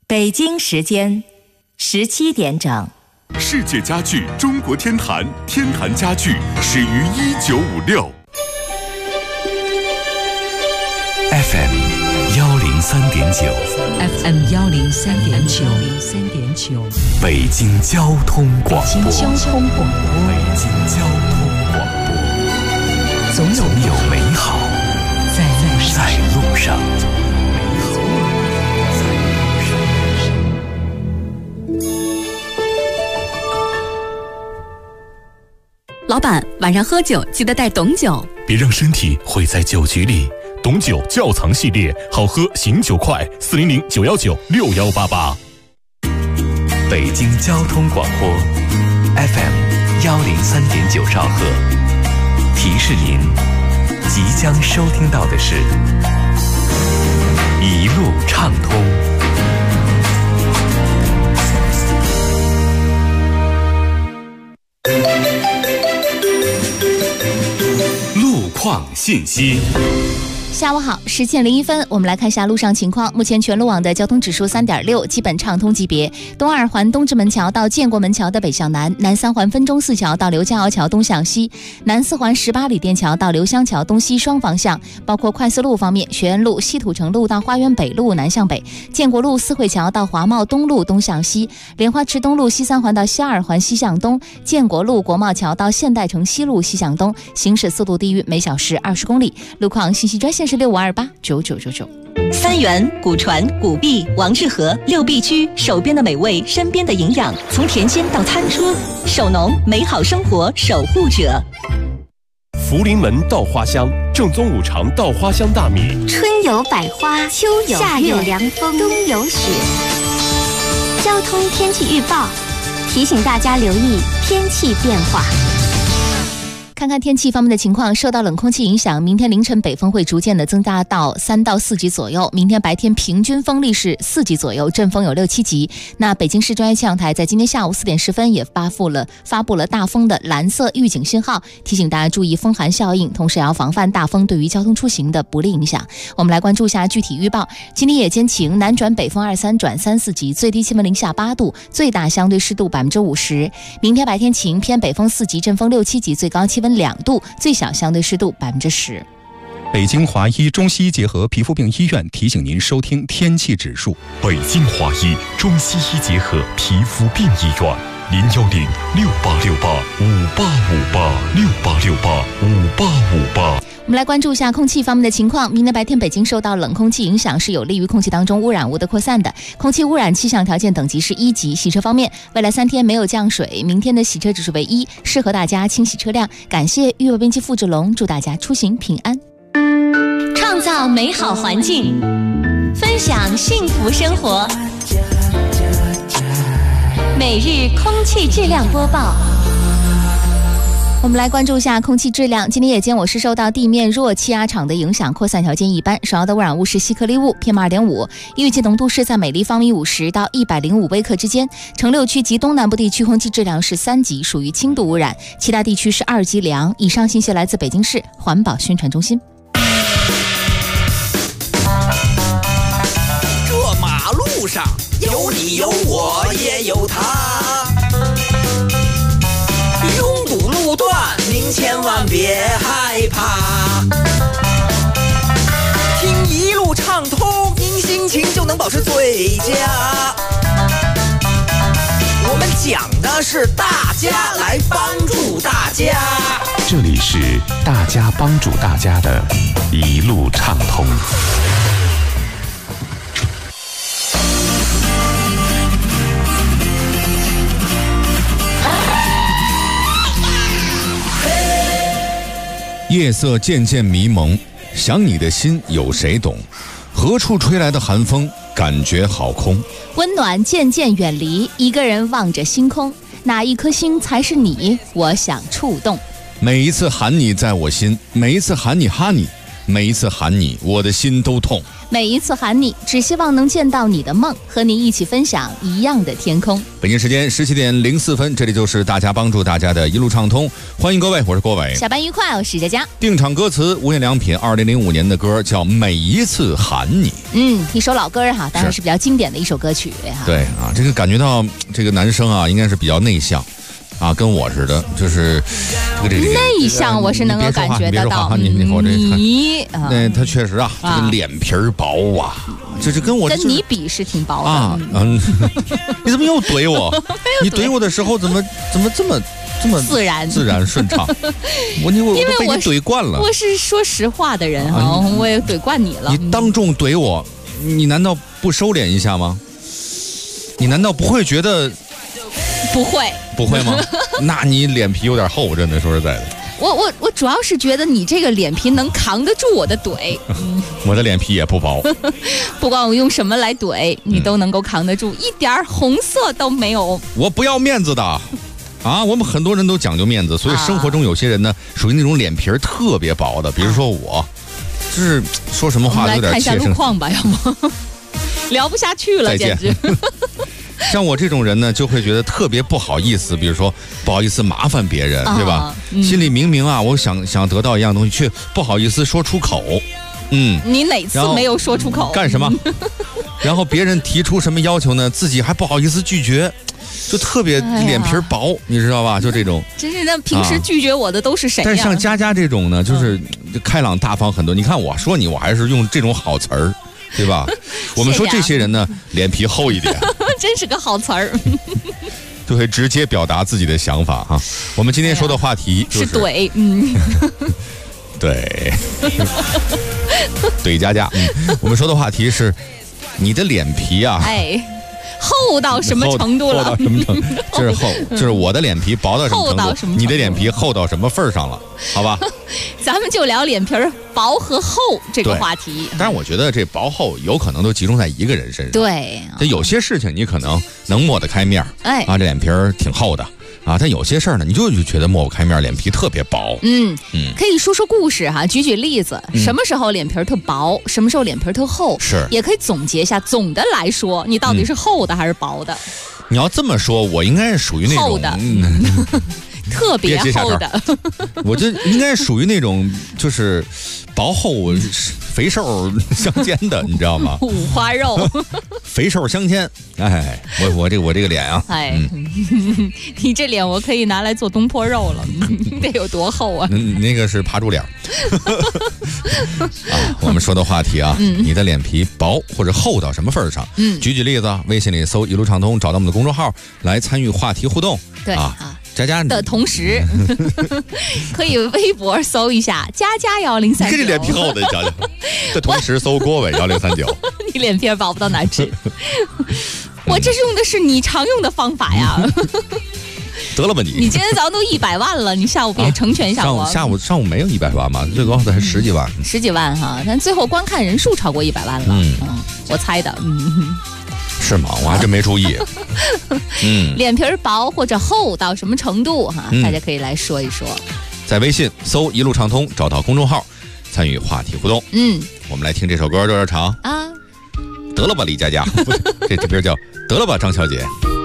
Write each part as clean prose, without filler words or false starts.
北京时间17点整。 世界家具中国天坛，天坛家具始于1956。 FM 103.9 FM 103.9 北京交通广播。 北京交通广播。 北京交通广播。总有美好在路上。 老板，晚上喝酒记得带董酒， 别让身体毁在酒局里。董酒窖藏系列，好喝醒酒快，400-919-6188。 北京交通广播 FM 103.9兆赫，提示您即将收听到的是一路畅通。 路况信息。 下午好，10:01，我们来看一下路上情况。目前全路网的交通指数3.6，基本畅通级别。东二环东直门桥到建国门桥的北向南，南三环分钟寺桥到刘家窑桥东向西，南四环18里店桥到刘香桥东西双方向。包括快速路方面，学院路、西土城路到花园北路南向北，建国路四惠桥到华贸东路东向西，莲花池东路西三环到西二环西向东，建国路国贸桥到现代城西路西向东，行驶速度低于每小时20公里。路况信息专线是65289999。 三元、古传、古币、王致和6必居，手边的美味，身边的营养，从田间到餐桌，守农，美好生活守护者。 福临门稻花香，正宗5常稻花香大米。 春有百花，秋有夏有凉风，冬有雪。交通天气预报提醒大家留意天气变化。 看看天气方面的情况，受到冷空气影响，明天凌晨北风会逐渐的增大到3到4级左右。明天白天平均风力是4级左右，阵风有6、7级。那北京市专业气象台在今天下午4点10分也发布了大风的蓝色预警信号，提醒大家注意风寒效应，同时也要防范大风对于交通出行的不利影响。我们来关注一下具体预报。今天夜间晴，南转北风2、3转3、4级，最低气温零下8度，最大相对湿度50%。明天白天晴，偏北风4级，阵风6、7级，最高气温2度，最小相对湿度10%。 北京华医中西医结合皮肤病医院提醒您收听天气指数。 北京华医中西医结合皮肤病医院，010-6868-5858，6868-5858。 我们来关注一下空气方面的情况。明天白天北京受到冷空气影响，是有利于空气当中污染物的扩散的。空气污染气象条件等级是1级。洗车方面，未来3天没有降水，明天的洗车指数为1，适合大家清洗车辆。感谢预报编辑付志龙，祝大家出行平安。 创造美好环境，分享幸福生活。每日空气质量播报。 我们来关注一下空气质量。今天夜间我市受到地面弱气压场的影响，扩散条件一般，首要的污染物是细颗粒物 PM2.5， 预计浓度是在每立方米50到105微克之间。城6区及东南部地区空气质量是3级，属于轻度污染，其他地区是2级良。以上信息来自北京市环保宣传中心。 这马路上有你有我也有他，拥堵路段您千万别害怕，听一路畅通，您心情就能保持最佳。我们讲的是大家来帮助大家， 这里是大家帮助大家的一路畅通。 夜色渐渐迷蒙，想你的心有谁懂？何处吹来的寒风，感觉好空。 温暖渐渐远离，一个人望着星空，哪一颗星才是你？我想触动。 每一次喊你在我心，每一次喊你哈你， 每一次喊你，我的心都痛。 每一次喊你，只希望能见到你的梦，和你一起分享一样的天空。 北京时间17点04分，这里就是大家帮助大家的一路畅通，欢迎各位，我是郭伟。 下班愉快，我是佳佳。 定场歌词无印良品2005年的歌叫《每一次喊你》。 一首老歌哈，当然是比较经典的一首歌曲哈。 对啊，这个感觉到这个男生啊，应该是比较内向。啊，跟我似的，就是这个内向，我是能够感觉得到。 那他确实啊，这个脸皮薄啊，就是跟我跟你比是挺薄的啊。你怎么又怼我？你怼我的时候怎么这么自然顺畅？我都被你怼惯了。 我是说实话的人啊，我也怼惯你了。 你当众怼我，你难道不收敛一下吗？你难道不会觉得？不会吗？那你脸皮有点厚，真的说实在的。 我主要是觉得你这个脸皮能扛得住我的怼。 我的脸皮也不薄， 不管我用什么来怼，你都能够扛得住，一点红色都没有。 我不要面子的啊！我们很多人都讲究面子，所以生活中有些人呢，属于那种脸皮特别薄的。比如说我，就是说什么话都有点切身。 来看一下路况吧，要不聊不下去了，简直。 像我这种人呢，就会觉得特别不好意思，比如说不好意思麻烦别人，对吧？心里明明啊，我想得到一样东西，却不好意思说出口。 你哪次没有说出口？ 干什么？然后别人提出什么要求呢，自己还不好意思拒绝，就特别脸皮薄，你知道吧？就这种。 真是，那平时拒绝我的都是谁呀？ 但是像佳佳这种呢，就是开朗大方很多。你看我说你，我还是用这种好词儿。对吧？我们说这些人呢，脸皮厚一点， 真是个好词儿， 就会直接表达自己的想法哈。我们今天说的话题就是怼， 对，怼佳佳。我们说的话题是你的脸皮啊， 厚到什么程度了？ 厚到什么程度？就是厚，就是我的脸皮薄到什么程度？你的脸皮厚到什么份儿上了？好吧， 咱们就聊脸皮薄和厚这个话题。 但是我觉得这薄厚有可能都集中在一个人身上。 对， 这有些事情你可能能抹得开面这脸皮挺厚的。但有些事儿呢，你就觉得抹不开面，脸皮特别薄。 可以说说故事哈，举例子，什么时候脸皮特薄，什么时候脸皮特厚， 是也可以总结一下。总的来说，你到底是厚的还是薄的？ 你要这么说，我应该是属于那种厚的，特别厚的。 我就应该属于那种就是薄厚肥瘦相间的，你知道吗？ 五花肉， 肥瘦相间。我这个脸啊， 你这脸我可以拿来做东坡肉了，得有多厚啊？ 那个是爬猪脸。我们说的话题啊，你的脸皮薄或者厚到什么份上？举例子，微信里搜一路畅通，找到我们的公众号来参与话题互动。 对佳佳的同时，可以微博搜一下佳佳1039。你这脸皮厚的，你瞧瞧。的同时搜郭伟1039。 你脸皮薄不到哪去？我这是用的是你常用的方法呀。 得了吧你！ 你今天早上都100万了，你下午别成全一下我。 上午没有100万嘛，最高的还10几万。 10几万哈，但最后观看人数超过100万了。我猜的。 是吗？我还真没注意。 脸皮薄或者厚到什么程度哈？大家可以来说一说。 在微信搜一路畅通，找到公众号，参与话题互动。我们来听这首歌，有点长啊。得了吧，李佳佳，这歌叫得了吧，张小姐。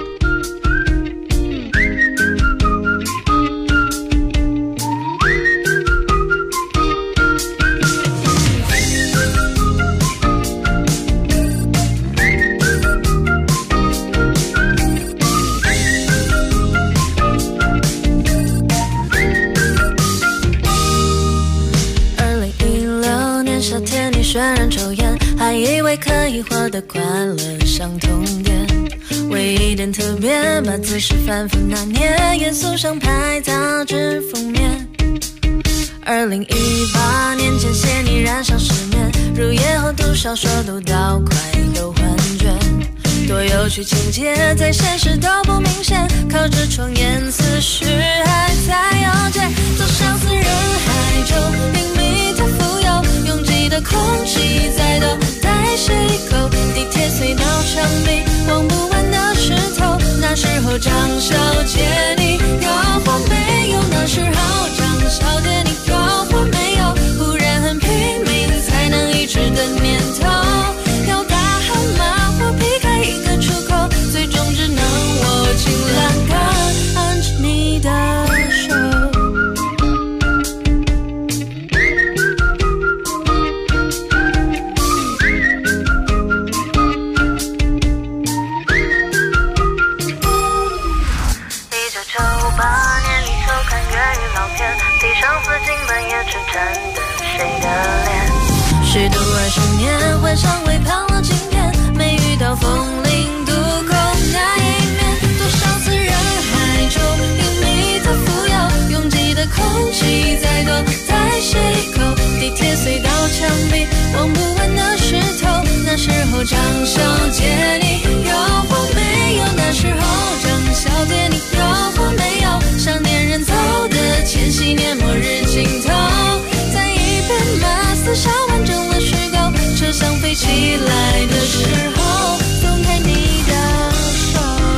渲染抽烟，还以为可以获得快乐相同点。唯一点特别，把姿势反复拿捏，严肃上拍杂志封面。2018年间写你染上失眠，入夜后读小说读到快有幻觉。多有趣情节，在现实都不明显，靠着窗沿思绪还在摇街，走向死人海中，灵迷太富有，拥挤的空气在等待谁口，地铁隧道墙壁望不完的石头，那时候张小姐你有或没有？那时候张小姐你有或没有？忽然很拼命 10年，幻想微胖了今天，没遇到风铃渡口那一面。多少次人海中因你的扶摇，拥挤的空气在躲在谁口？地铁隧道墙壁望不完的石头，那时候张小姐你有或没有？那时候张小姐你有或没有？想念人走的前夕年末日尽头，在一片马嘶沙完整了虚构，车厢飞起来的时候，松开你的手。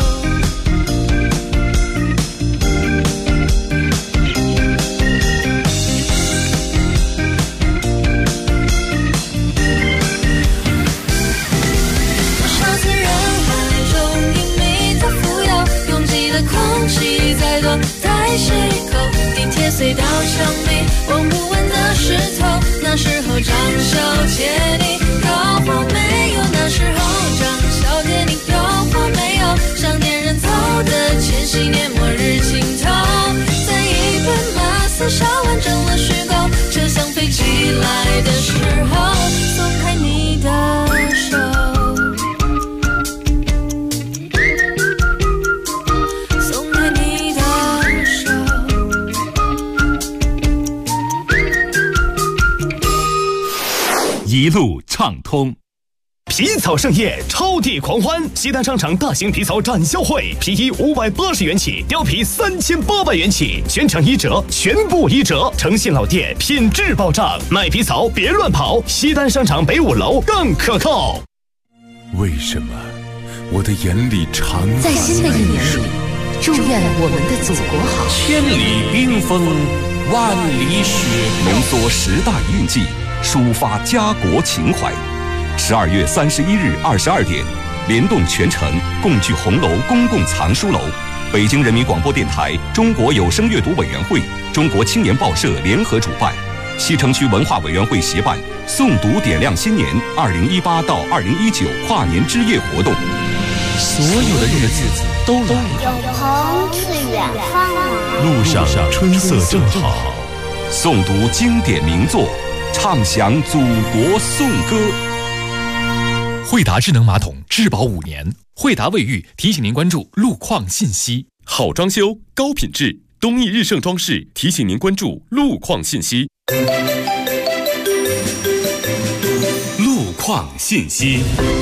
多少次人海中因你在扶摇，拥挤的空气在躲在谁口？地铁隧道墙壁望不完的石头，那时候张小姐你有或没有？那时候张小姐你有或没有？想念人走的前夕年末日尽头，在一片马嘶沙完整了虚构，车厢飞起来的时候，松开你的手。 一路畅通。 皮草盛宴，超地狂欢！西单商场大型皮草展销会，皮衣580元起，貂皮3800元起，全场1折，全部1折，诚信老店，品质保障。卖皮草别乱跑，西单商场北5楼更可靠。 为什么我的眼里常在新的一年里，祝愿我们的祖国好。 千里冰封，万里雪飘， 浓缩10大一运记，抒发家国情怀。12月31日22点，联动全城共聚红楼公共藏书楼，北京人民广播电台、中国有声阅读委员会、中国青年报社联合主办，西城区文化委员会协办诵读点亮新年2018到2019跨年之夜活动。 所有的日子都来了， 有朋自远方来， 路上春色正好， 诵读经典名作，唱响祖国颂歌。 惠达智能马桶质保5年，惠达卫浴提醒您关注路况信息。好装修，高品质，东义日盛装饰提醒您关注路况信息。路况信息。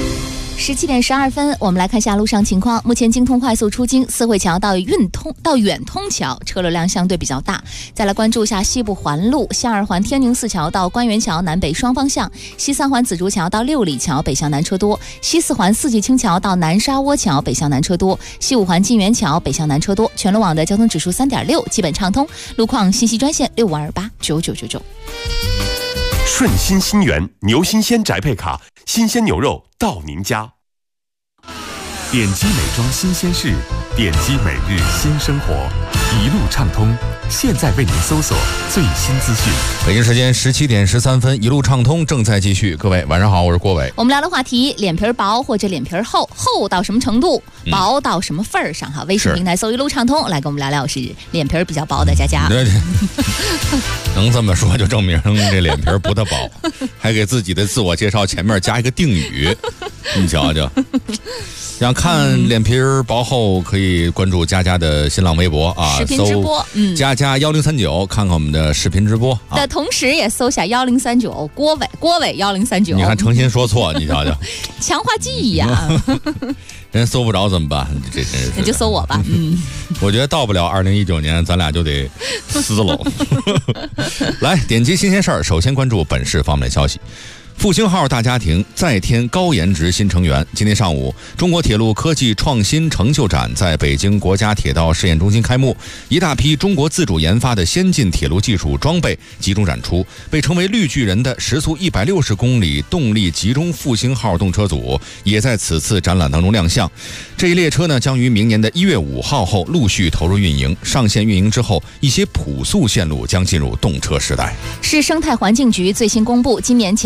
17点12分，我们来看下路上情况。目前京通快速出京四惠桥到远通桥车流量相对比较大。再来关注一下西部环路，西2环天宁寺桥到官园桥南北双方向，西3环紫竹桥到六里桥北向南车多，西4环四季青桥到南沙窝桥北向南车多，西5环金源桥北向南车多。全路网的交通指数3.6，基本畅通。路况信息专线65289999。 顺心新源牛新鲜宅配卡，新鲜牛肉到您家。点击美妆新鲜事，点击每日新生活，一路畅通。现在为您搜索最新资讯。 北京时间17点13分，一路畅通正在继续。各位晚上好，我是郭伟。 我们聊的话题：脸皮薄或者脸皮厚，厚到什么程度，薄到什么份儿上？哈，微信平台搜一路畅通，来跟我们聊聊是脸皮比较薄的佳佳。 对，能这么说就证明这脸皮不太薄，还给自己的自我介绍前面加一个定语，你瞧瞧。想看脸皮薄厚，可以关注佳佳的新浪微博啊， 视频直播， 佳佳1039，看看我们的视频直播的同时，也搜下1039郭伟1039。 你看诚心说错，你瞧瞧， 强化记忆呀。 人搜不着怎么办？这真是， 那就搜我吧。 我觉得到不了2019年，咱俩就得撕喽。来，点击新鲜事儿，首先关注本市方面的消息。复兴号大家庭再添高颜值新成员。今天上午，中国铁路科技创新成就展在北京国家铁道试验中心开幕，一大批中国自主研发的先进铁路技术装备集中展出。被称为绿巨人的时速160公里动力集中复兴号动车组也在此次展览当中亮相。这一列车呢，将于明年的1月5号后陆续投入运营。上线运营之后，一些朴素线路将进入动车时代。 市生态环境局最新公布，今年前11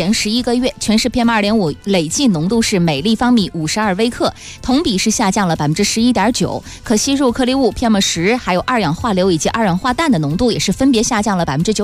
个月，全市 PM2.5 累计浓度是每立方米52微克，同比是下降了11.9%。可吸入颗粒物 PM10，还有二氧化硫以及二氧化氮的浓度也是分别下降了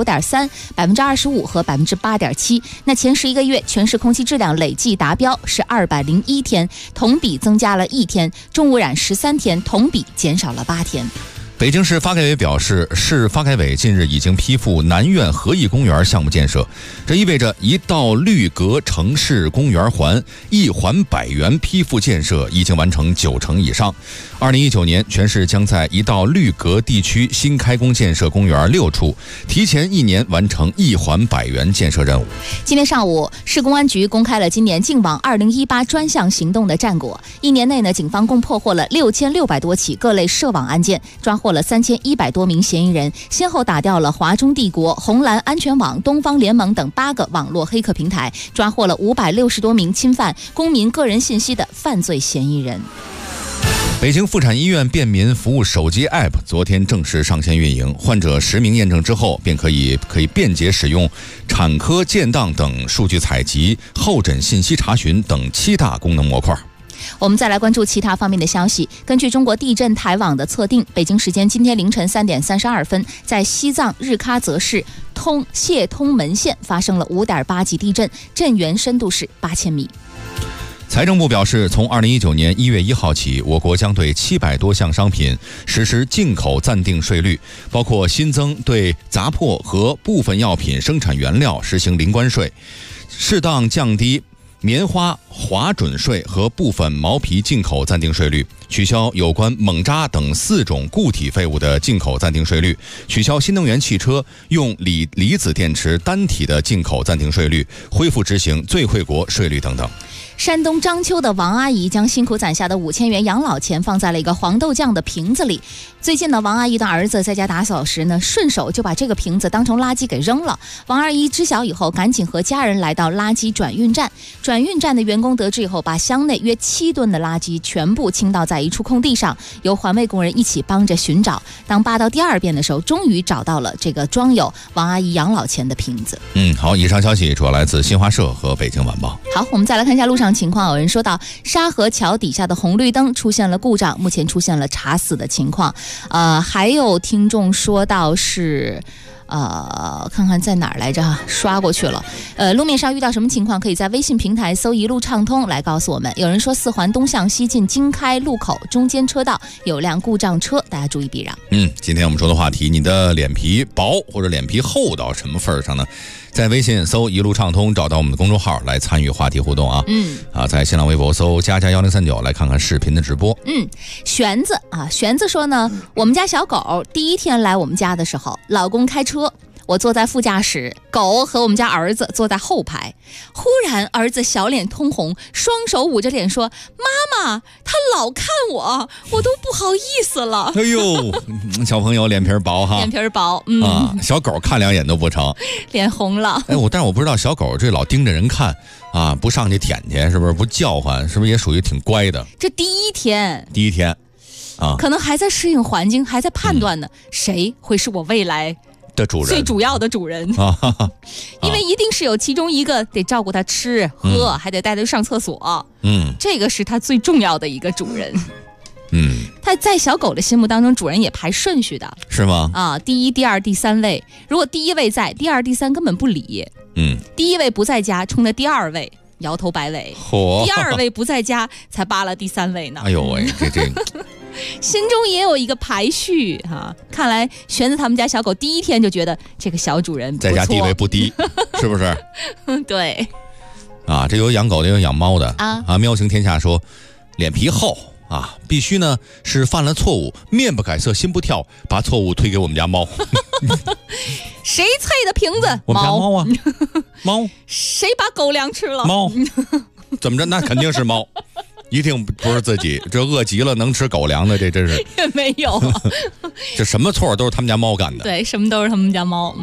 9.3%、25%和8.7%。那前11个月，全市空气质量累计达标是201天，同比增加了1天；重污染13天，同比减少了8天。 北京市发改委表示，市发改委近日已经批复南苑合益公园项目建设，这意味着一道绿格城市公园环一环100元批复建设已经完成90%以上。2019年，全市将在一道绿格地区新开工建设公园6处，提前1年完成一环100元建设任务。 今天上午，市公安局公开了今年净网2018专项行动的战果。1年内呢，警方共破获了6600多起各类涉网案件，抓获了3100多名嫌疑人，先后打掉了华中帝国、红蓝安全网、东方联盟等8个网络黑客平台，抓获了560多名侵犯公民个人信息的犯罪嫌疑人。 北京妇产医院便民服务手机 App 昨天正式上线运营，患者实名验证之后，便可以便捷使用产科、建档等数据采集、候诊信息查询等7大功能模块。 我们再来关注其他方面的消息。根据中国地震台网的测定，北京时间今天凌晨3点32分，在西藏日喀则市谢通门县发生了5.8级地震，震源深度是8000米。 财政部表示，从2019年1月1号起，我国将对700多项商品实施进口暂定税率，包括新增对杂粕和部分药品生产原料实行零关税，适当降低棉花划准税和部分毛皮进口暂定税率，取消有关锰渣等4种固体废物的进口暂定税率，取消新能源汽车用离子电池单体的进口暂定税率，恢复执行最惠国税率等等。 山东章丘的王阿姨将辛苦攒下的5000元养老钱放在了一个黄豆酱的瓶子里。最近呢，王阿姨的儿子在家打扫时呢，顺手就把这个瓶子当成垃圾给扔了。王阿姨知晓以后，赶紧和家人来到垃圾转运站。转运站的员工得知以后，把箱内约7吨的垃圾全部倾倒在一处空地上，由环卫工人一起帮着寻找。当扒到第2遍的时候，终于找到了这个装有王阿姨养老钱的瓶子。 好，以上消息主要来自新华社和北京晚报。 好，我们再来看一下路上情况。有人说到沙河桥底下的红绿灯出现了故障，目前出现了查死的情况。还有听众说到是看看在哪儿来着，刷过去了。路面上遇到什么情况，可以在微信平台搜一路畅通来告诉我们。有人说4环东向西进京开路口中间车道有辆故障车，大家注意避让。 今天我们说的话题，你的脸皮薄或者脸皮厚到什么份上呢？在微信搜一路畅通，找到我们的公众号来参与话题互动啊。在新浪微博搜加1039来看看视频的直播。 玄子说呢，我们家小狗第1天来我们家的时候，老公开车，我坐在副驾驶，狗和我们家儿子坐在后排。忽然儿子小脸通红，双手捂着脸说，妈妈，他老看我都不好意思了。 哎呦，小朋友脸皮薄哈， 脸皮薄。 小狗看2眼都不成， 脸红了。 但是我不知道小狗这老盯着人看啊，不上去舔去，是不是不叫唤，是不是也属于挺乖的？ 这第一天可能还在适应环境，还在判断呢，谁会是我未来的主人， 最主要的主人因为一定是有其中一个得照顾他吃喝，还得带他上厕所。这个是他最重要的一个主人。他在小狗的心目当中，主人也排顺序的， 是吗？ 第1、第2、第3位。如果第1位在，第2、第3根本不理。第1位不在家，冲着第2位摇头摆尾。第2位不在家，才扒了第3位呢。 哎呦喂，这心中也有一个排序看来玄子他们家小狗第1天就觉得这个小主人不错， 在家地位不低，是不是？ 对。 这有养狗的，有养猫的喵行天下说，脸皮厚必须呢是犯了错误，面不改色心不跳，把错误推给我们家猫。 谁啐的瓶子？ 我们家猫啊，猫。 谁把狗粮吃了？ 猫。怎么着？那肯定是猫。一定不是自己，这饿极了能吃狗粮的，这真是也没有这什么错都是他们家猫干的。 对，什么都是他们家猫。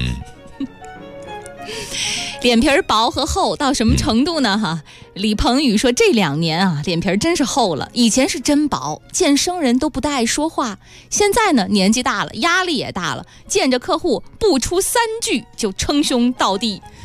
脸皮薄和厚到什么程度呢？李鹏宇说，这2年脸皮真是厚了。以前是真薄，见生人都不大爱说话。现在呢，年纪大了，压力也大了，见着客户不出3句就称兄道弟。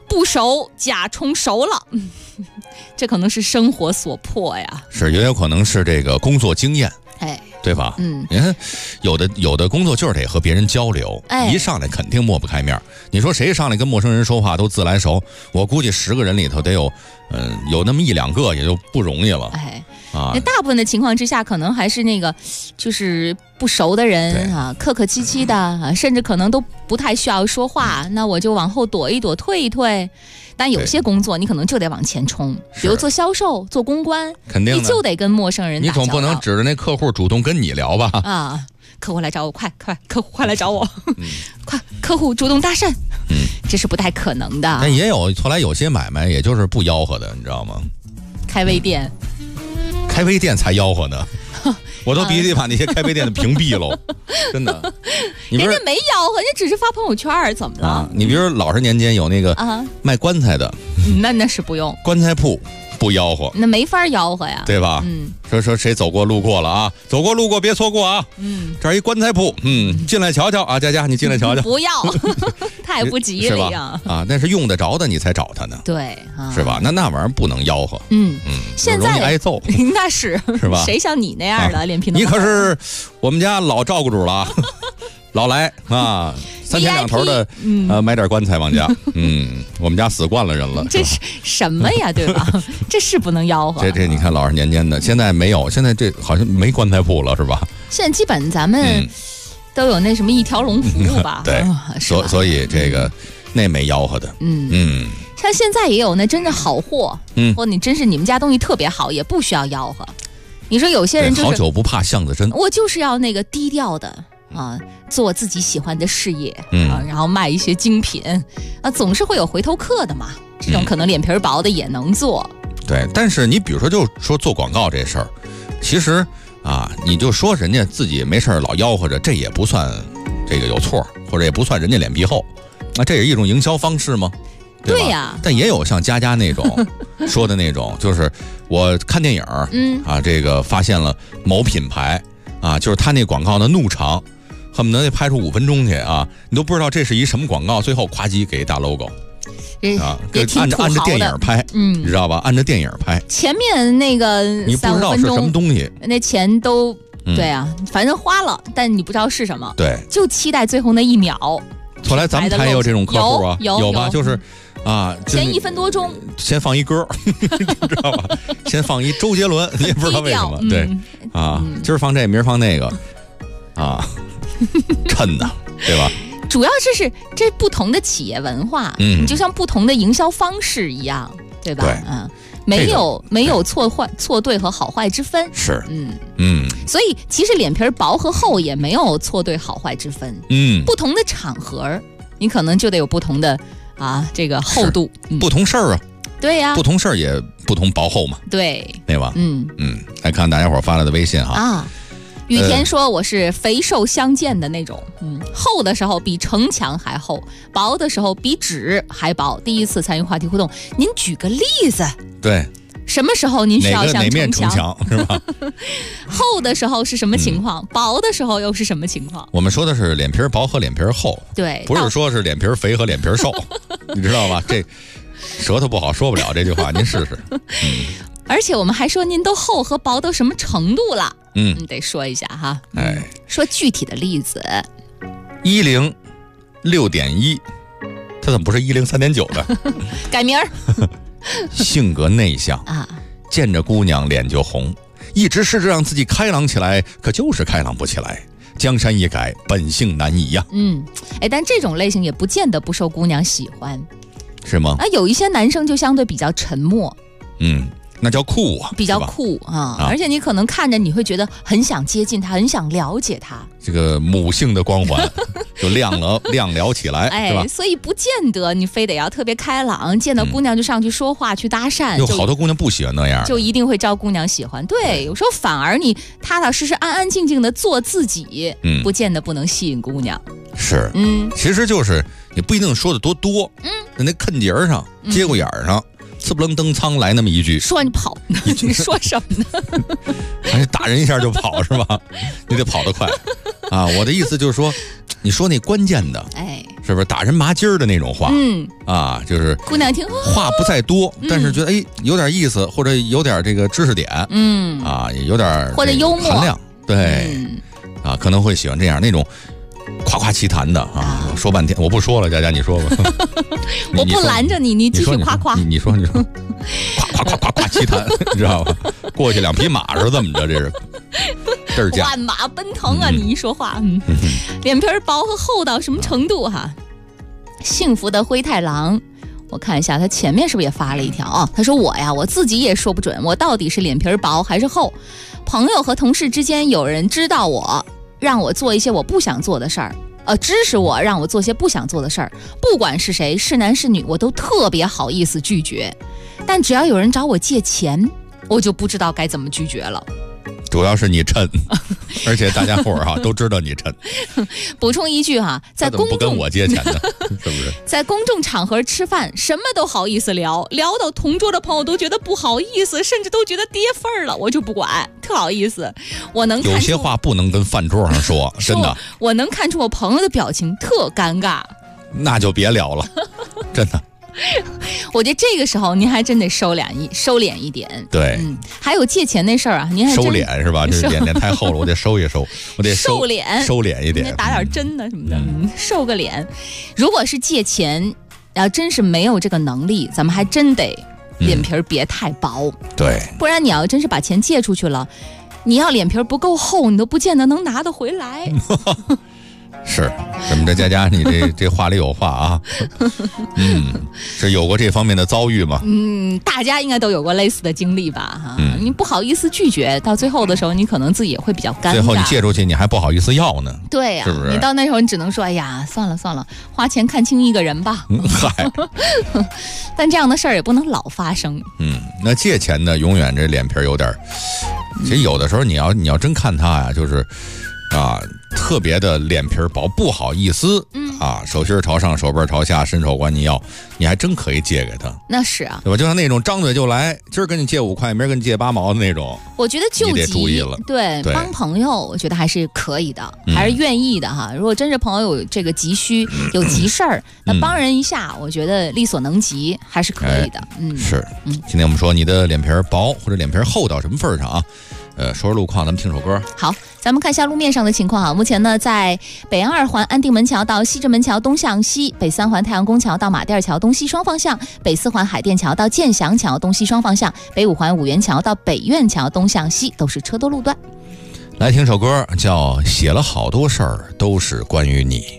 不熟假充熟了，这可能是生活所迫呀。 是，也有可能是这个工作经验， 哎， 对吧？你看，有的工作就是得和别人交流，一上来肯定抹不开面。你说谁上来跟陌生人说话都自来熟？我估计10个人里头得有，有那么1、2个也就不容易了。 哎。那大部分的情况之下，可能还是那个，就是不熟的人啊，客客气气的啊，甚至可能都不太需要说话，那我就往后躲一躲，退一退。但有些工作你可能就得往前冲，比如做销售、做公关， 肯定你就得跟陌生人打交道。 你总不能指着那客户主动跟你聊吧？ 啊，客户来找我，快，客户快来找我，快，客户主动搭讪，这是不太可能的。 但也有后来有些买卖，也就是不吆喝的，你知道吗？ 开微店。 开微店才吆喝呢，我都必须得把那些开微店的屏蔽喽，真的。 人家没吆喝，人家只是发朋友圈，怎么了？ 你比如老实年间有那个卖棺材的， 那是不用棺材铺不吆喝， 那没法吆喝呀， 对吧？说谁走过路过了啊？走过路过别错过啊！这儿一棺材铺，进来瞧瞧啊，佳佳你进来瞧瞧。 不要，太不吉利呀！ 啊，那是用得着的你才找他呢， 对， 是吧？那玩意儿不能吆喝， 现在容易挨揍， 那是吧？ 谁像你那样的脸皮那么厚？ 你可是我们家老照顾主了，老来啊，3天2头的买点棺材往家，我们家死惯了人了， 这是什么呀？对吧？这是不能吆喝。 这你看老实年间的，现在没有，现在这好像没棺材铺了，是吧？ 现在基本咱们都有那什么一条龙服务吧？ 对，所以这个那没吆喝的， 像现在也有那真是好货，或你真是你们家东西特别好，也不需要吆喝。你说有些人就是好久不怕巷子深， 我就是要那个低调的啊，做自己喜欢的事业啊，然后卖一些精品啊，总是会有回头客的嘛。这种可能脸皮薄的也能做。 对，但是你比如说就说做广告这事儿，其实啊，你就说人家自己没事老吆喝着，这也不算这个有错，或者也不算人家脸皮厚，那这也是一种营销方式吗？对呀，但也有像佳佳那种说的那种，就是我看电影，啊，这个发现了某品牌啊，就是他那广告的怒长，恨不得得拍出5分钟去啊，你都不知道这是一什么广告，最后夸叽给大 logo。啊，按着电影拍，你知道吧？按着电影拍， 前面那个你不知道是什么东西， 那钱都对啊，反正花了，但你不知道是什么， 对， 就期待最后那1秒。 后来咱们才有这种客户啊，有吧？就是啊， 前1分多钟， 先放一歌，你知道吧？先放一周杰伦，你也不知道为什么，对啊，今儿放这，明儿放那个，啊，趁的，对吧？ 主要这不同的企业文化，你就像不同的营销方式一样，对吧？ 对， 没有错对和好坏之分， 是， 所以其实脸皮薄和厚也没有错对好坏之分，不同的场合，你可能就得有不同的这个厚度， 不同事儿啊， 对呀， 不同事儿也不同薄厚嘛， 对吧？来看大家伙发来的微信哈。 雨田说我是肥瘦相间的那种，厚的时候比城墙还厚，薄的时候比纸还薄。第一次参与话题互动，您举个例子。 对， 什么时候您需要像哪面城墙是吧？ 厚的时候是什么情况？薄的时候又是什么情况？ 我们说的是脸皮薄和脸皮厚， 对， 不是说是脸皮肥和脸皮瘦，你知道吧？这舌头不好说不了这句话，您试试。 而且我们还说您都厚和薄到什么程度了？得说一下哈。说具体的例子。 106.1，他怎么不是103.9的？ 改名儿。 性格内向啊，见着姑娘脸就红，一直试着让自己开朗起来，可就是开朗不起来。江山易改，本性难移呀。 但这种类型也不见得不受姑娘喜欢， 是吗？ 有一些男生就相对比较沉默。 那叫酷啊， 比较酷啊！而且你可能看着你会觉得很想接近他，很想了解他， 这个母性的光环就亮了起来，是吧？ 所以不见得你非得要特别开朗，见到姑娘就上去说话去搭讪。 有好多姑娘不喜欢那样， 就一定会招姑娘喜欢。对，有时候反而你踏踏实实、安安静静的做自己，不见得不能吸引姑娘。 是，其实就是你不一定说的多，在那坑节上、节骨眼上。呲不楞登仓来那么一句， 说你跑，你说什么呢？ 还是打人一下就跑是吧？你得跑得快啊！我的意思就是说，你说那关键的， 是不是打人麻筋儿的那种话？就是姑娘听话不在多，但是觉得有点意思，或者有点这个知识点，有点或者幽默含量，对，可能会喜欢这样那种夸夸其谈的啊，说半天我不说了，佳佳你说吧， 我不拦着你继续夸夸， 你说，夸其谈，你知道吧？过去2匹马是这么着，这是。 万马奔腾啊！你一说话，脸皮薄和厚到什么程度哈？幸福的灰太狼，我看一下他前面是不是也发了一条啊？他说我自己也说不准，我到底是脸皮薄还是厚。朋友和同事之间有人知道我，让我做一些我不想做的事儿，支持我让我做些不想做的事儿，不管是谁，是男是女，我都特别好意思拒绝。但只要有人找我借钱，我就不知道该怎么拒绝了。 主要是你趁，而且大家伙儿都知道你趁。 补充一句在公众不跟我借钱呢，是不是？ 在公众场合吃饭，什么都好意思聊到同桌的朋友都觉得不好意思，甚至都觉得跌份了，我就不管，特好意思。我能看出有些话不能跟饭桌上说，真的。 我能看出我朋友的表情特尴尬， 那就别聊了，真的。 我觉得这个时候您还真得收敛一点。 对， 还有借钱那事儿您还收敛是吧？这脸太厚了，我得收一收，我得收敛一点， 得打点针呢什么的，收个脸。如果是借钱，要真是没有这个能力，咱们还真得脸皮别太薄。 对， 不然你要真是把钱借出去了，你要脸皮不够厚，你都不见得能拿得回来。 是，怎么着，佳佳，你这话里有话啊？是有过这方面的遭遇吗？ 大家应该都有过类似的经历吧？你不好意思拒绝，到最后的时候，你可能自己也会比较尴尬。 最后你借出去，你还不好意思要呢？ 对呀， 是不是？ 你到那时候，你只能说，哎呀，算了，花钱看清一个人吧。 嗨， 但这样的事儿也不能老发生。 那借钱的永远这脸皮有点，其实有的时候你要真看他呀，就是。特别的脸皮薄，不好意思，手心朝上，手背朝下，伸手管你要，你还真可以借给他。 那是啊， 对吧？就像那种张嘴就来，今儿跟你借5块，明儿跟你借8毛的那种， 我觉得救急， 你得注意了。 对，帮朋友，我觉得还是可以的，还是愿意的哈。如果真是朋友有这个急需，有急事儿，那帮人一下，我觉得力所能及，还是可以的。 是。今天我们说你的脸皮薄或者脸皮厚到什么份上啊？说说路况，咱们听首歌。 好，咱们看一下路面上的情况目前呢，在北安2环安定门桥到西直门桥东向西，北3环太阳宫桥到马甸桥东西双方向，北4环海淀桥到建祥桥东西双方向，北5环五原桥到北苑桥东向西都是车多路段。 来听首歌，叫《写了好多事儿都是关于你》。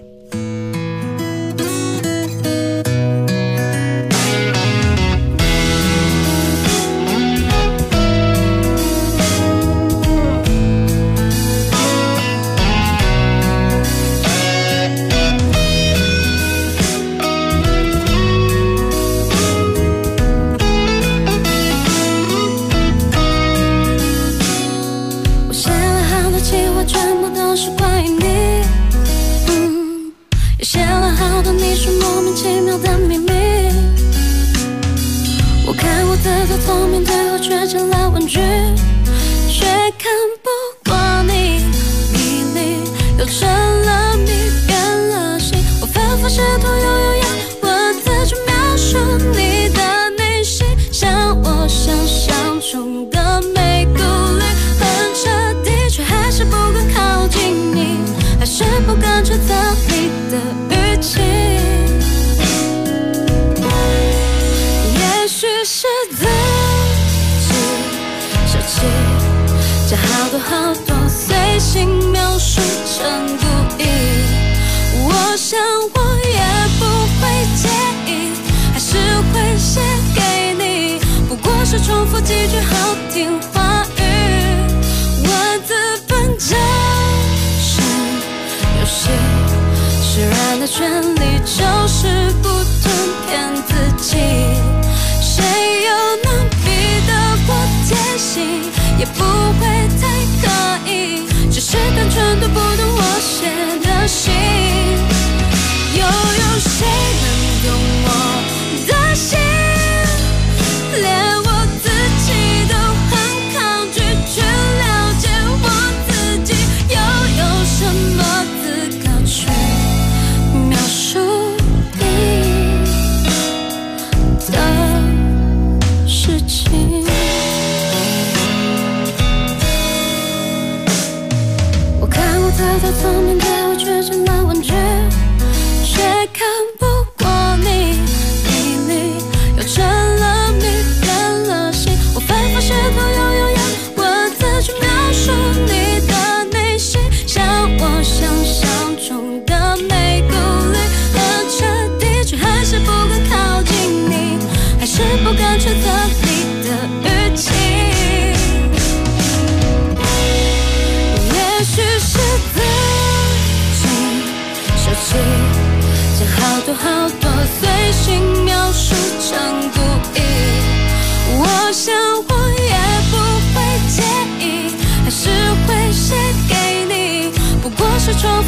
好多随性描述成故意，我想我也不会介意，还是会写给你，不过是重复几句好听话语，文字本就是游戏，释然的权利就是不断骗自己，谁又能比得过贴心，也不会太刻意，只是单纯读不懂我写的信，又有谁能懂我的心，连我自己都很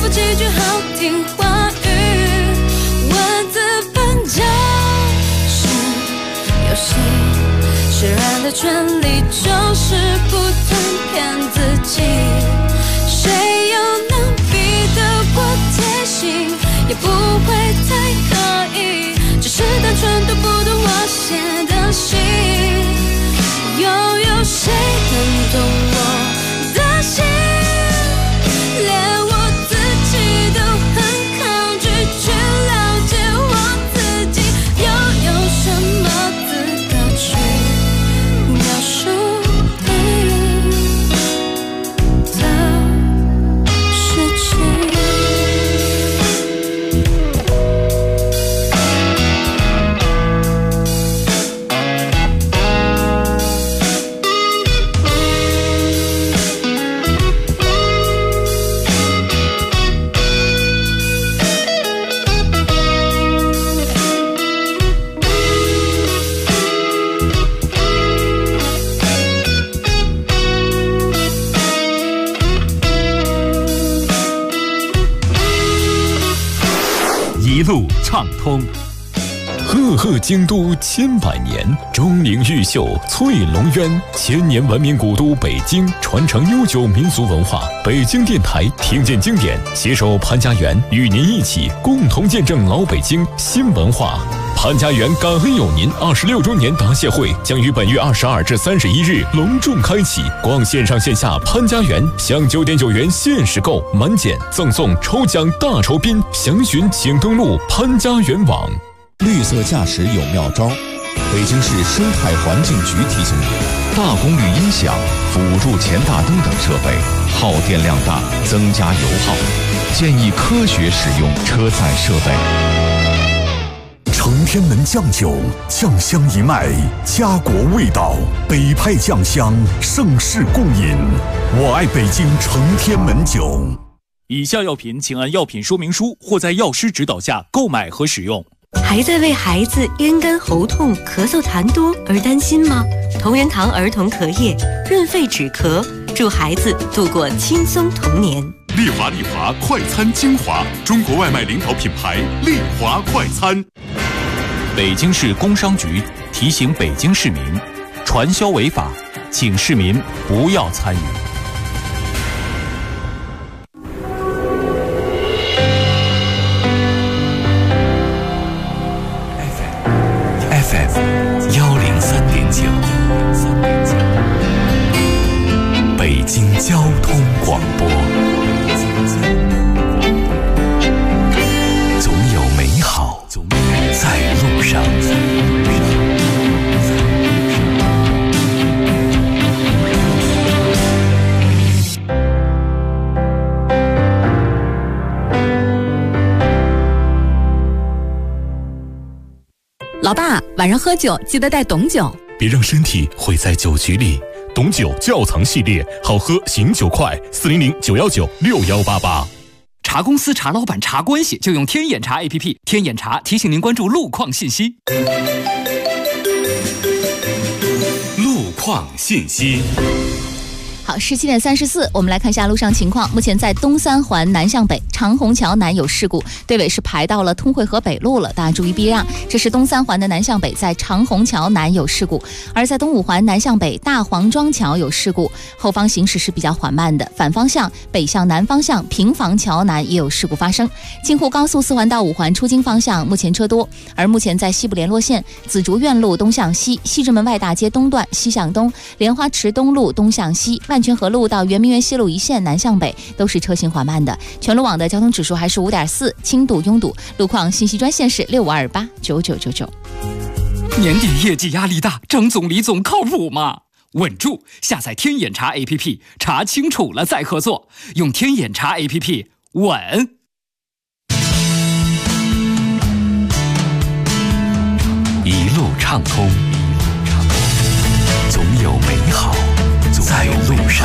几句好听话语，文字本就是游戏，释然的权利就是不断骗自己，谁又能比得过贴心，也不会太刻意，只是单纯读不懂我写的信，又有谁能懂我的心，连我自己都很抗拒去了解我自己，又有什么资格去描述对的事情。 一路畅通，赫赫京都千百年，钟灵毓秀翠龙渊，千年文明古都北京，传承悠久民俗文化。北京电台听见经典，携手潘家园，与您一起共同见证老北京新文化。潘家园感恩有您26周年答谢会将于本月22至31日隆重开启，逛线上线下潘家园，享9.9元限时购，满减赠送抽奖大酬宾，详询请登录潘家园网。 绿色驾驶有妙招，北京市生态环境局提醒您：大功率音响、辅助前大灯等设备耗电量大，增加油耗，建议科学使用车载设备。 承天门酱酒，酱香一脉，家国味道，北派酱香，盛世共饮。我爱北京承天门酒。 以下药品请按药品说明书或在药师指导下购买和使用。 还在为孩子咽干喉痛、咳嗽痰多而担心吗？同仁堂儿童咳液润肺止咳，助孩子度过轻松童年。 丽华快餐精华，中国外卖领导品牌丽华快餐。 北京市工商局提醒北京市民，传销违法，请市民不要参与。 FM 103.9，北京交通广播。总有美好在路上。 老爸，晚上喝酒记得带董酒， 别让身体毁在酒局里。董酒窖藏系列，好喝醒酒快，400-919-6188。 查公司、查老板、查关系，就用天眼查 APP。天眼查提醒您关注路况信息。 路况信息。 好，17点34，我们来看一下路上情况。目前在东三环南向北长虹桥南有事故，队尾是排到了通惠河北路了，大家注意避让。这是东三环的南向北，在长虹桥南有事故。而在东五环南向北大黄庄桥有事故，后方行驶是比较缓慢的。反方向北向南方向平房桥南也有事故发生。京沪高速4环到5环出京方向目前车多。而目前在西部联络线紫竹院路东向西、西直门外大街东段西向东、莲花池东路东向西、万泉河路到圆明园西路一线南向北都是车行缓慢的。全路网的交通指数还是5.4，轻度拥堵。路况信息专线是65289999。 年底业绩压力大，张总李总靠谱吗？稳住！下载天眼查 APP， 查清楚了再合作。用天眼查 APP， 稳。 一路畅通，总有美好在路上。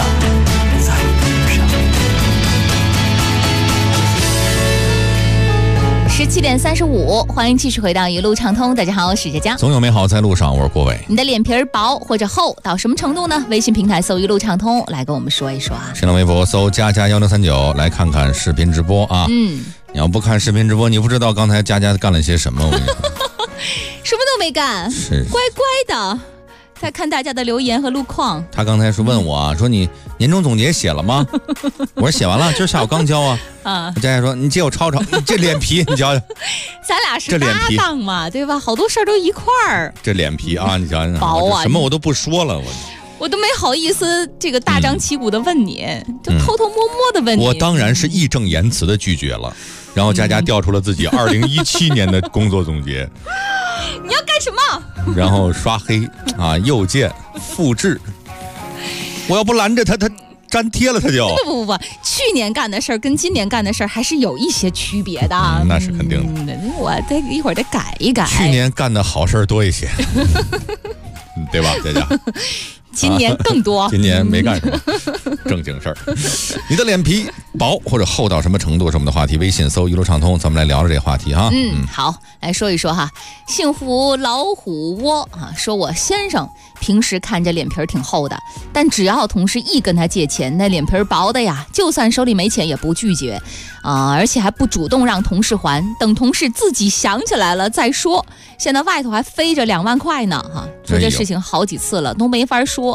17 7点35，欢迎继续回到一路畅通。大家好，我是佳佳。 总有美好在路上，我是郭伟。 你的脸皮薄或者厚到什么程度呢？微信平台搜一路畅通，来跟我们说一说啊。 新浪微博搜佳佳1039，来看看视频直播啊。你要不看视频直播，你不知道刚才佳佳干了些什么。我跟你说， 什么都没干，乖乖的。在看大家的留言和路况。 他刚才是问我啊，说你年终总结写了吗？我说写完了，今儿下午刚交啊。佳佳说你借我抄抄，你这脸皮你瞧瞧。 咱俩是搭档嘛，对吧？好多事儿都一块儿。 这脸皮啊，你瞧瞧， 薄啊， 什么我都不说了， 我都没好意思这个大张旗鼓的问你，就偷偷摸摸的问你。 我当然是义正言辞的拒绝了。然后佳佳调出了自己2017年的工作总结。 你要干什么？ 然后刷黑啊，右键复制。我要不拦着他粘贴了他就。 不，去年干的事儿跟今年干的事儿还是有一些区别的。 那是肯定的。 我一会儿得改一改。 去年干的好事儿多一些，对吧，佳佳？ 今年更多。 今年没干什么正经事儿。你的脸皮薄或者厚到什么程度是我们的话题，微信搜一路畅通，咱们来聊聊这个话题哈。 好，来说一说哈。幸福老虎窝啊，说我先生平时看着脸皮挺厚的，但只要同事一跟他借钱，那脸皮薄的呀，就算手里没钱也不拒绝而且还不主动让同事还，等同事自己想起来了再说。现在外头还飞着2万块呢哈，说这事情好几次了，都没法说。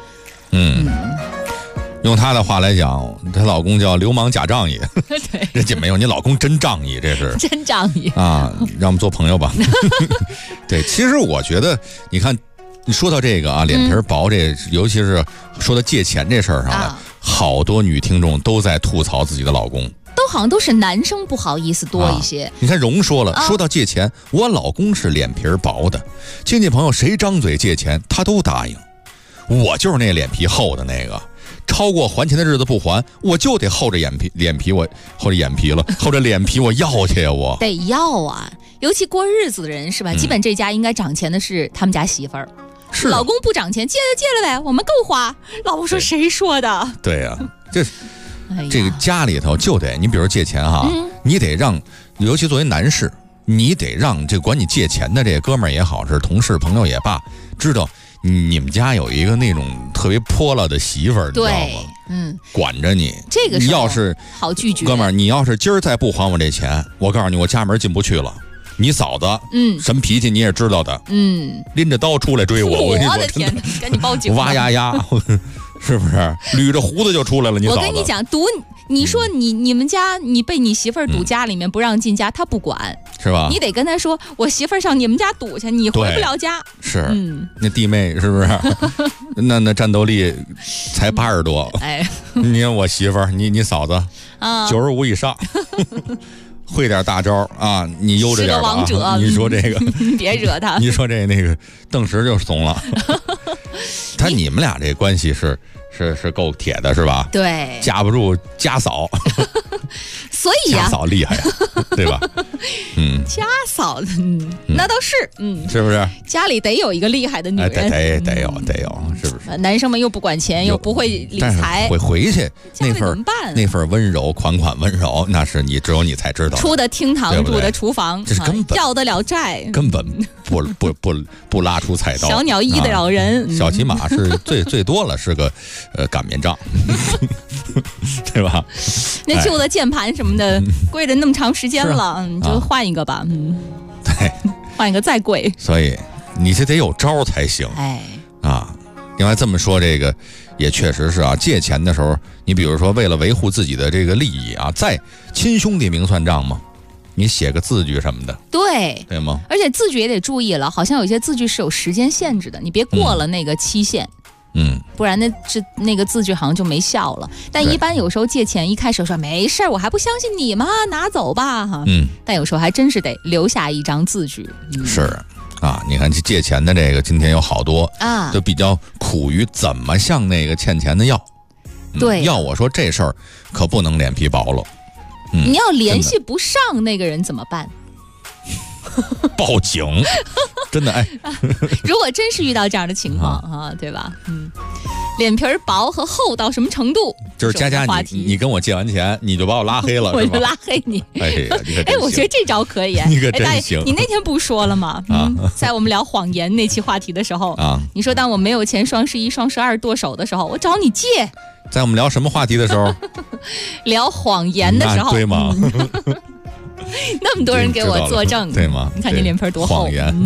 用她的话来讲，她老公叫流氓假仗义。对，人家没有，你老公真仗义，这是真仗义啊！让我们做朋友吧。对，其实我觉得，你看，你说到这个啊，脸皮薄这，尤其是说到借钱这事儿上来，好多女听众都在吐槽自己的老公。 都好像都是男生不好意思多一些。 你看蓉说了，说到借钱，我老公是脸皮薄的，亲戚朋友谁张嘴借钱，他都答应。我就是那脸皮厚的那个，超过还钱的日子不还，我就得厚着脸皮，我厚着眼皮了，厚着脸皮我要去呀，我得要啊。尤其过日子的人是吧？基本这家应该涨钱的是他们家媳妇儿。 是老公不涨钱，借了呗，我们够花。老婆说谁说的？ 对呀，这个家里头就得，你比如借钱哈，你得让，尤其作为男士，你得让这管你借钱的这哥们儿也好，是同事朋友也罢，知道你们家有一个那种特别泼辣的媳妇儿，你知道吗？管着你。 这个你要是好拒绝， 哥们儿，你要是今儿再不还我这钱，我告诉你，我家门进不去了。你嫂子，什么脾气你也知道的，拎着刀出来追我， 我的天哪，赶紧报警！ 哇呀呀，是不是？捋着胡子就出来了，你嫂子。 我跟你讲，你说你们家你被你媳妇儿堵家里面不让进家，他不管， 是吧？ 你得跟他说，我媳妇儿上你们家堵去，你回不了家。 是，那弟妹是不是？那战斗力才80多。哎，你看我媳妇儿，你嫂子95以上。会点大招啊！你悠着点吧。 是个王者， 你说这个， 别惹他。 你说那个邓石就怂了。你们俩这关系是够铁的，是吧？ 对， 架不住家嫂。 所以呀， 家嫂厉害呀，对吧？ 家嫂，那倒是， 是不是？ 家里得有一个厉害的女人， 得有，是不是？ 男生们又不管钱，又不会理财， 会回去那份温柔，款温柔，那是只有你才知道。 出的厅堂，入的厨房， 这是根本要得了债， 根本不拉出菜刀。 小鸟依得了人， 小骑马是最多了是个擀面杖，对吧？ 那旧的键盘什么的，贵了那么长时间了，你就换一个吧。 对， 换一个再贵。 所以你这得有招才行。另外这么说，这个也确实是啊。借钱的时候，你比如说为了维护自己的这个利益啊，在亲兄弟明算账嘛，你写个字据什么的，对吗？ 而且字据也得注意了，好像有些字据是有时间限制的，你别过了那个期限。不然那个字据好像就没效了。但一般有时候借钱一开始说没事，我还不相信你吗？拿走吧哈。但有时候还真是得留下一张字据。 是啊，你看借钱的这个，今天有好多啊，就比较苦于怎么向那个欠钱的要。 对， 要我说这事儿可不能脸皮薄了。 你要联系不上那个人怎么办？ 报警，真的哎。 如果真是遇到这样的情况啊，对吧？ 脸皮薄和厚到什么程度？ 就是佳佳，你跟我借完钱，你就把我拉黑了， 我就拉黑你。 哎呀，你可真行。 我觉得这招可以。 你可真行。 你那天不说了吗？在我们聊谎言那期话题的时候你说当我没有钱双11、双12剁手的时候，我找你借。 在我们聊什么话题的时候？ 聊谎言的时候， 对吗？ 那么多人给我作证， 对吗？ 你看你脸皮多厚。 谎言。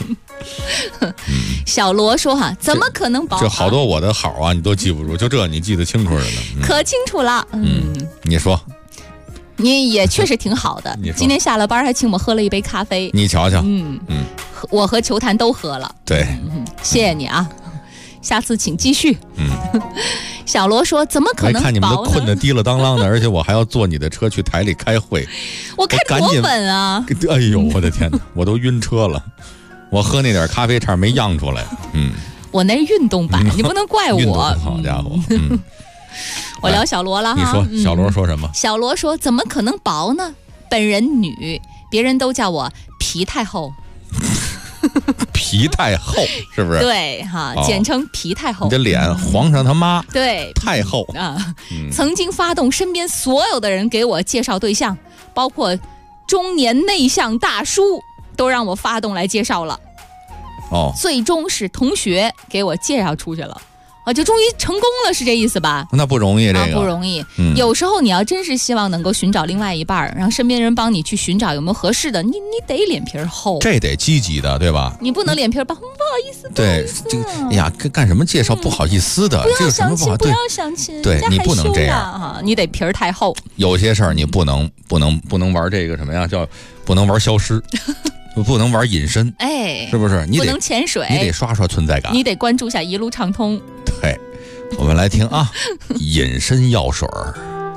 小罗说怎么可能薄？ 这好多我的好啊，你都记不住，就这你记得清楚着呢。 可清楚了。 你说。 你也确实挺好的。今天下了班还请我喝了一杯咖啡。 你瞧瞧。 我和球坛都喝了。 对。 谢谢你啊。下次请继续。小罗说：“怎么可能薄呢？” 看你们都困得滴了当啷的，而且我还要坐你的车去台里开会。 我开多稳啊！ 哎呦，我的天哪，我都晕车了。我喝那点咖啡差点没漾出来。 我那运动版，你不能怪我。 好家伙。 我聊小罗了哈。 你说小罗说什么？ 小罗说：“怎么可能薄呢？本人女，别人都叫我皮太后。” 皮太后是不是？ 对哈，简称皮太后。 你的脸皇上他妈。 对， 太后啊，曾经发动身边所有的人给我介绍对象，包括中年内向大叔都让我发动来介绍了。最终是同学给我介绍出去了。就终于成功了，是这意思吧？ 那不容易，这个不容易。有时候你要真是希望能够寻找另外一半，让身边人帮你去寻找有没有合适的，你得脸皮厚， 这得积极的，对吧？ 你不能脸皮薄，不好意思。 对，哎呀，干什么介绍不好意思的？ 不要相亲，不要相亲。 对，你不能这样你得皮儿太厚。 有些事儿你不能玩这个什么呀？叫不能玩消失。不能玩隐身，是不是？你不能潜水， 你得刷刷存在感， 你得关注下一路畅通。 对，我们来听啊，隐身药水儿。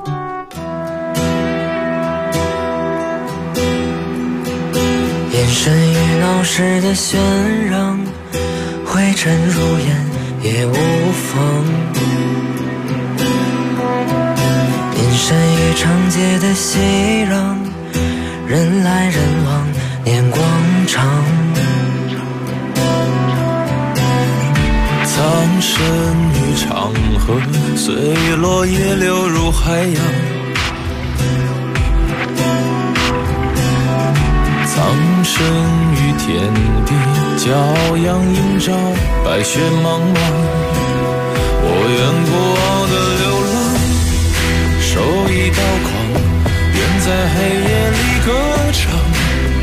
眼神与闹市的喧嚷，灰尘如烟也无妨。眼神与长街的熙攘，人来人往。念广场， 苍生与长河，随落叶流入海洋。苍生与天地，骄阳映照，白雪茫茫。我愿孤傲的流浪，手一刀狂，愿在黑夜里歌唱。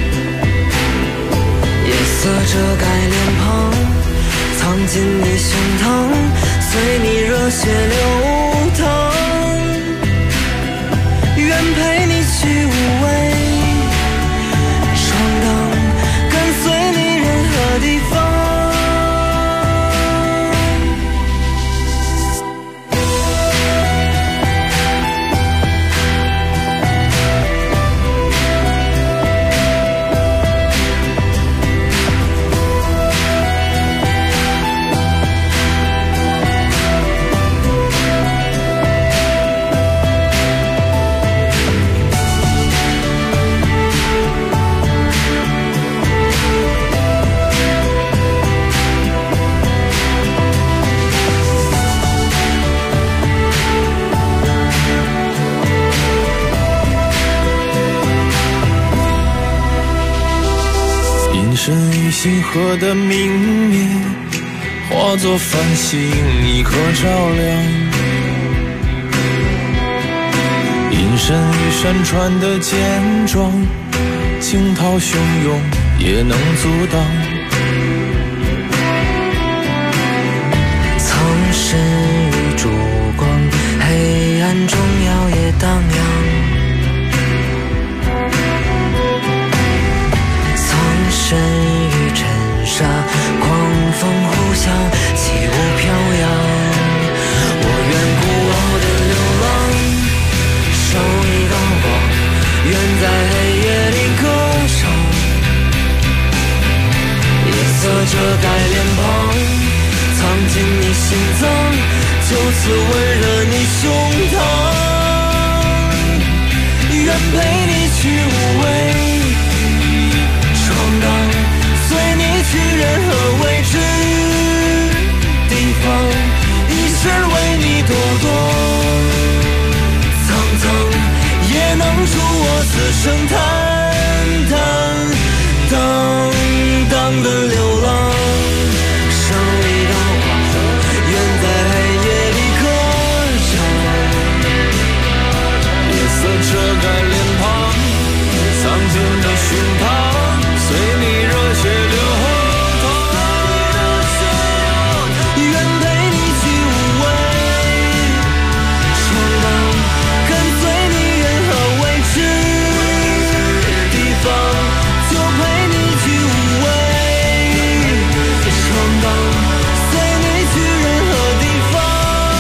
色遮盖脸庞，藏进你胸膛，随你热血流淌。愿陪你去无畏闯荡，跟随你任何地方。 身与星河的明灭，化作繁星一颗照亮。隐身与山川的坚壮，惊涛汹涌也能阻挡。 苍生与烛光，黑暗中摇曳荡漾。身与尘沙，狂风呼啸，起舞飘扬。我愿孤傲的流浪，手一刀光，愿在黑夜里歌唱。夜色遮盖脸庞，藏进你心脏，就此温热你胸膛。愿陪你去无畏闯荡，随你去任何未知地方，一生此生坦坦荡荡的流浪，胜利的光辉远在黑夜里歌唱，夜色遮盖脸庞，藏进了胸膛，随你热血流淌，愿陪你去无畏闯荡，跟随你任何未知地方，就陪你去无畏闯荡，随你去任何地方。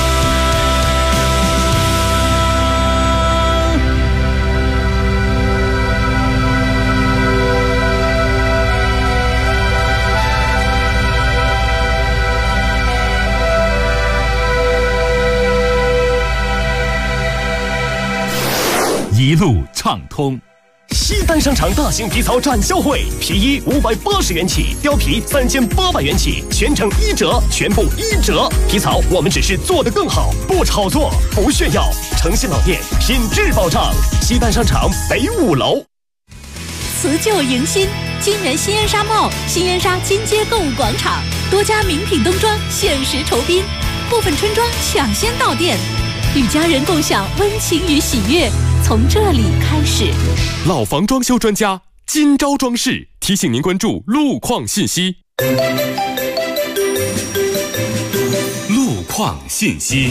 一路畅通。 西单商场大型皮草展销会，皮衣580元起，貂皮3800元起，全程1折，全部1折。皮草我们只是做得更好，不炒作，不炫耀。诚信老店，品质保障。西单商场北5楼。 辞旧迎新，金源新烟纱帽、新烟纱金街购物广场，多家名品冬装限时酬宾，部分春装抢先到店，与家人共享温情与喜悦，从这里开始。 老房装修专家金招装饰提醒您关注路况信息。 路况信息。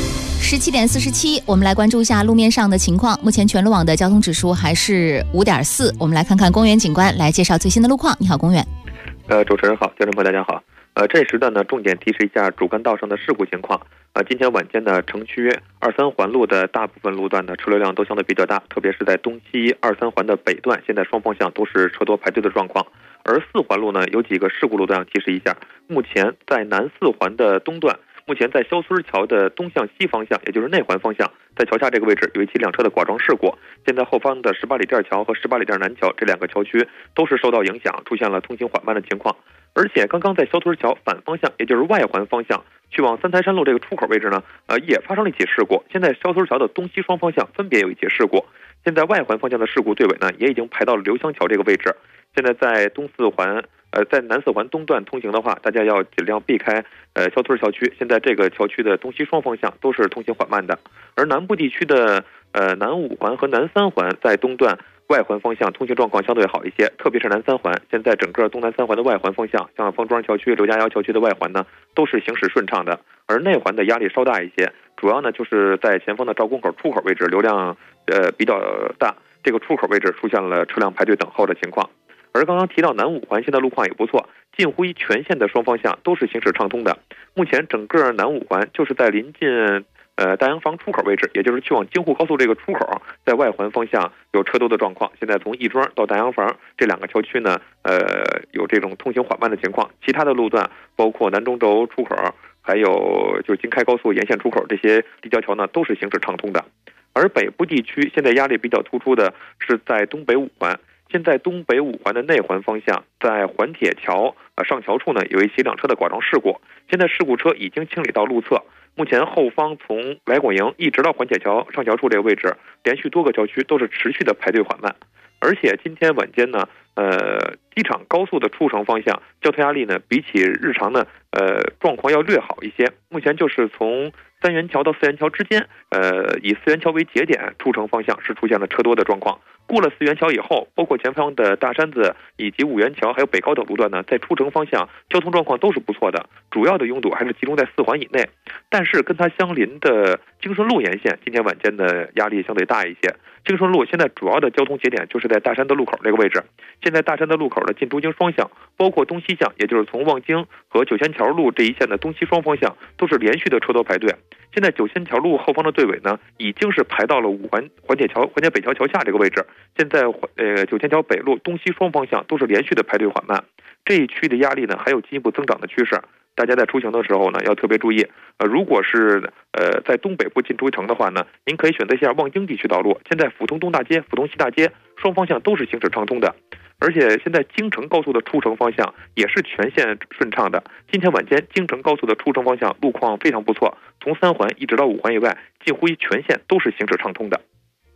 17点47，我们来关注一下路面上的情况。目前全路网的交通指数还是5.4。我们来看看公园警官来介绍最新的路况。你好，公园。 主持人好，观众朋友大家好。这时段呢，重点提示一下主干道上的事故情况。今天晚间呢，城区2、3环路的大部分路段的车流量都相对比较大，特别是在东西2、3环的北段，现在双方向都是车多排队的状况。而4环路呢，有几个事故路段要提示一下。目前在南4环的东段，目前在肖村桥的东向西方向，也就是内环方向，在桥下这个位置有一起两车的剐撞事故。现在后方的18里店桥和18里店南桥这两个桥区都是受到影响，出现了通行缓慢的情况。而且刚刚在肖村桥反方向，也就是外环方向去往三台山路这个出口位置呢，也发生了一起事故。现在肖村桥的东西双方向分别有一起事故。现在外环方向的事故队尾呢，也已经排到了刘香桥这个位置。现在在在南4环东段通行的话，大家要尽量避开肖村桥区。现在这个桥区的东西双方向都是通行缓慢的。而南部地区的南5环和南3环在东段外环方向通行状况相对好一些，特别是南3环。现在整个东南3环的外环方向，像方庄桥区、刘家窑桥区的外环呢，都是行驶顺畅的。而内环的压力稍大一些，主要呢就是在前方的赵公口出口位置流量比较大，这个出口位置出现了车辆排队等候的情况。而刚刚提到南5环现在路况也不错，近乎于全线的双方向都是行驶畅通的。目前整个南5环就是在临近大洋房出口位置，也就是去往京沪高速这个出口，在外环方向有车多的状况。现在从亦庄到大洋房这两个桥区呢，有这种通行缓慢的情况。其他的路段包括南中轴出口，还有就是京开高速沿线出口这些立交桥呢，都是行驶畅通的。而北部地区现在压力比较突出的是在东北5环。现在东北5环的内环方向，在环铁桥上桥处呢，有一起两车的剐撞事故。现在事故车已经清理到路侧，目前后方从来广营一直到环铁桥上桥处这个位置，连续多个桥区都是持续的排队缓慢。而且今天晚间呢，机场高速的出城方向交通压力呢，比起日常呢，状况要略好一些。目前就是从3元桥到4元桥之间，以4元桥为节点出城方向是出现了车多的状况。过了4元桥以后，包括前方的大山子以及5元桥还有北高等路段呢，在出城方向交通状况都是不错的，主要的拥堵还是集中在4环以内。但是跟它相邻的京顺路沿线，今天晚间的压力相对大一些。京顺路现在主要的交通节点就是在大山的路口这个位置。现在大山的路口的进出京双向，包括东西向，也就是从望京和九仙桥路这一线的东西双方向，都是连续的车多排队。现在九仙桥路后方的队尾呢，已经是排到了环铁北桥桥下这个位置。现在九仙桥北路东西双方向都是连续的排队缓慢，这一区的压力呢还有进一步增长的趋势。大家在出行的时候呢，要特别注意。如果是在东北部进出城的话呢，您可以选择一下望京地区道路。现在阜通东大街、阜通西大街双方向都是行驶畅通的，而且现在京承高速的出城方向也是全线顺畅的。今天晚间京承高速的出城方向路况非常不错，从3环一直到5环以外，近乎于全线都是行驶畅通的。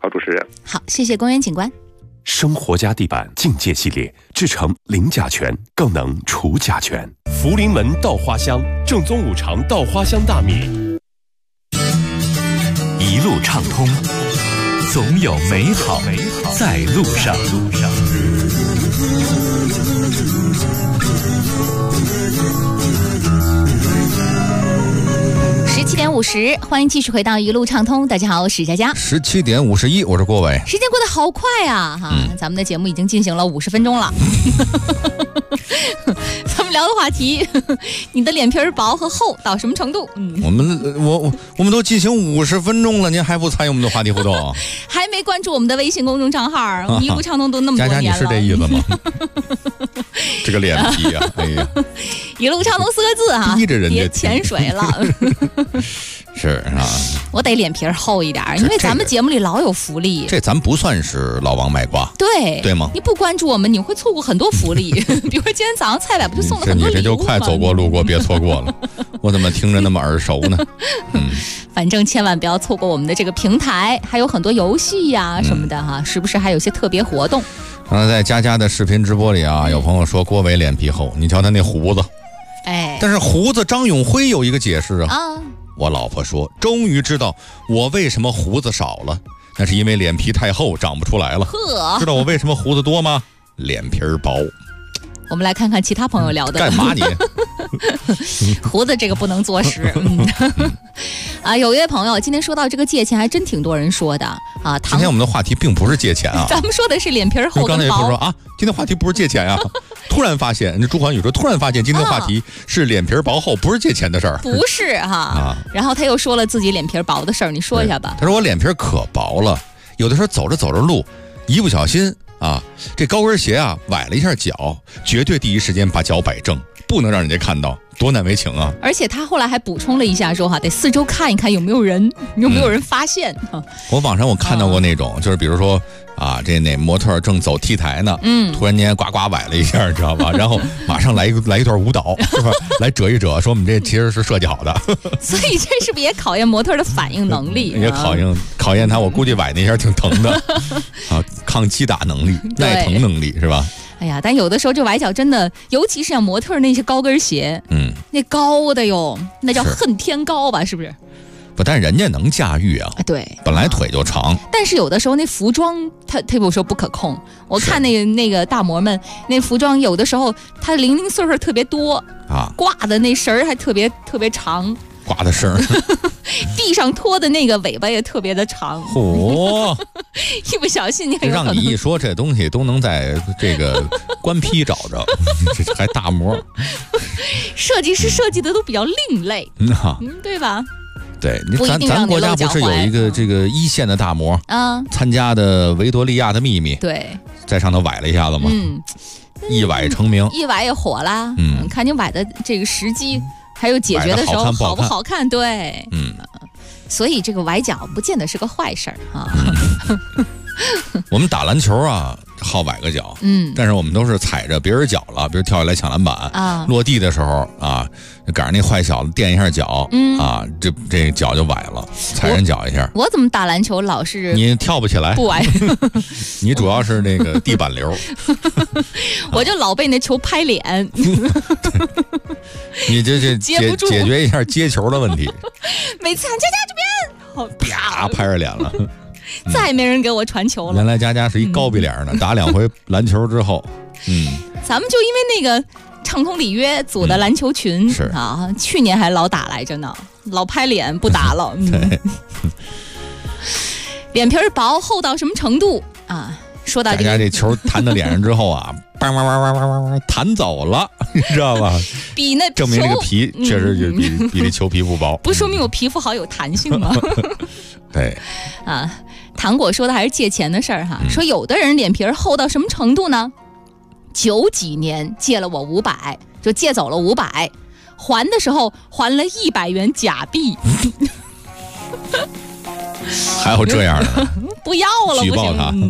好，主持人。 好，谢谢公园警官。 生活家地板境界系列制成零甲醛，更能除甲醛。福临门稻花香正宗五常稻花香大米， 一路畅通，总有美好在路上。 17点50，欢迎继续回到一路畅通。大家好，我是佳佳。 17点51，我是郭伟。 时间过得好快啊！咱们的节目已经进行了50分钟了。咱们聊的话题，你的脸皮薄和厚到什么程度？ 我们都进行50分钟了，您还不参与我们的话题互动？ 还没关注我们的微信公众账号，我们一路畅通都那么多年了。 佳佳，你是这意思吗？这个脸皮啊，哎呀， 一路畅通4个字哈， 逼着人家别潜水了。 是啊， 我得脸皮厚一点，因为咱们节目里老有福利。 这咱不算是老王卖瓜， 对吗？ 你不关注我们，你会错过很多福利。比如说今天早上菜百不就送了很多礼物吗？ 你这就快走过路过，别错过了。我怎么听着那么耳熟呢？ 反正千万不要错过我们的这个平台，还有很多游戏呀什么的哈，是不是还有些特别活动？ 刚才在佳佳的视频直播里啊，有朋友说郭伟脸皮厚，你瞧他那胡子，但是胡子张永辉有一个解释啊。我老婆说，终于知道我为什么胡子少了，那是因为脸皮太厚，长不出来了。知道我为什么胡子多吗？脸皮薄。 我们来看看其他朋友聊的。 干嘛你？ 胡子这个不能作实。有一位朋友今天说到这个借钱，还真挺多人说的啊。 今天我们的话题并不是借钱啊， 咱们说的是脸皮厚跟薄。 刚才也不是说啊，今天话题不是借钱啊。突然发现，朱环宇说，突然发现今天话题是脸皮薄厚，不是借钱的事儿。 不是哈。然后他又说了自己脸皮薄的事儿，你说一下吧。 他说我脸皮可薄了，有的时候走着路，一不小心啊，这高跟鞋啊崴了一下脚，绝对第一时间把脚摆正，不能让人家看到，多难为情啊！ 而且他后来还补充了一下说得四周看一看有没有人发现。 我网上我看到过那种，就是比如说啊，这那模特正走 T 台呢，突然间呱呱崴了一下，知道吧？然后马上来一段舞蹈，是吧？来折一折，说我们这其实是设计好的。 所以这是不是也考验模特的反应能力？ 也考验他，我估计崴那一下挺疼的啊，抗击打能力、耐疼能力是吧？ 哎呀，但有的时候这崴脚真的，尤其是像模特那些高跟鞋，那高的哟，那叫恨天高吧，是不是？ 不，但人家能驾驭啊， 对， 本来腿就长。 但是有的时候那服装它有时候不可控。我看那个大模们那服装有的时候它零零碎碎特别多啊，挂的那绳儿还特别长。 挂的绳儿， 地上拖的那个尾巴也特别的长。一不小心你很有可能。 让你一说这东西都能在这个官批找着，这还大模。 设计师设计的都比较另类，对吧？ 对，咱国家不是有一个这个一线的大模啊，参加的维多利亚的秘密， 对， 在上头崴了一下子嘛，一崴成名， 一崴也火了，看你崴的这个时机。还有解决的时候好不好看？对，所以这个崴脚不见得是个坏事儿啊。 我们打篮球啊，好崴个脚，但是我们都是踩着别人脚了，比如跳下来抢篮板啊，落地的时候啊，赶上那坏小子垫一下脚，啊，这脚就崴了，踩人脚一下。 我怎么打篮球老是你跳不起来， 不崴， 你主要是那个地板流， 我就老被那球拍脸。 你这解决一下接球的问题。 每次喊佳佳这边， 啪拍着脸了。 再没人给我传球了。 原来佳佳是一高鼻脸的，打2回篮球之后， 咱们就因为那个畅通里约组的篮球群是啊，去年还老打来着呢，老拍脸不打了。 对， 脸皮薄厚到什么程度啊？说到大家这球弹到脸上之后啊，弹走了，你知道吧？ 比那证明这个皮确实就比这球皮肤薄， 不说明我皮肤好有弹性吗？ 对啊，糖果说的还是借钱的事儿哈，说有的人脸皮厚到什么程度呢？90几年借了我500，就借走了500，还的时候还了100元假币。 还有这样的？ 不要了， 举报他。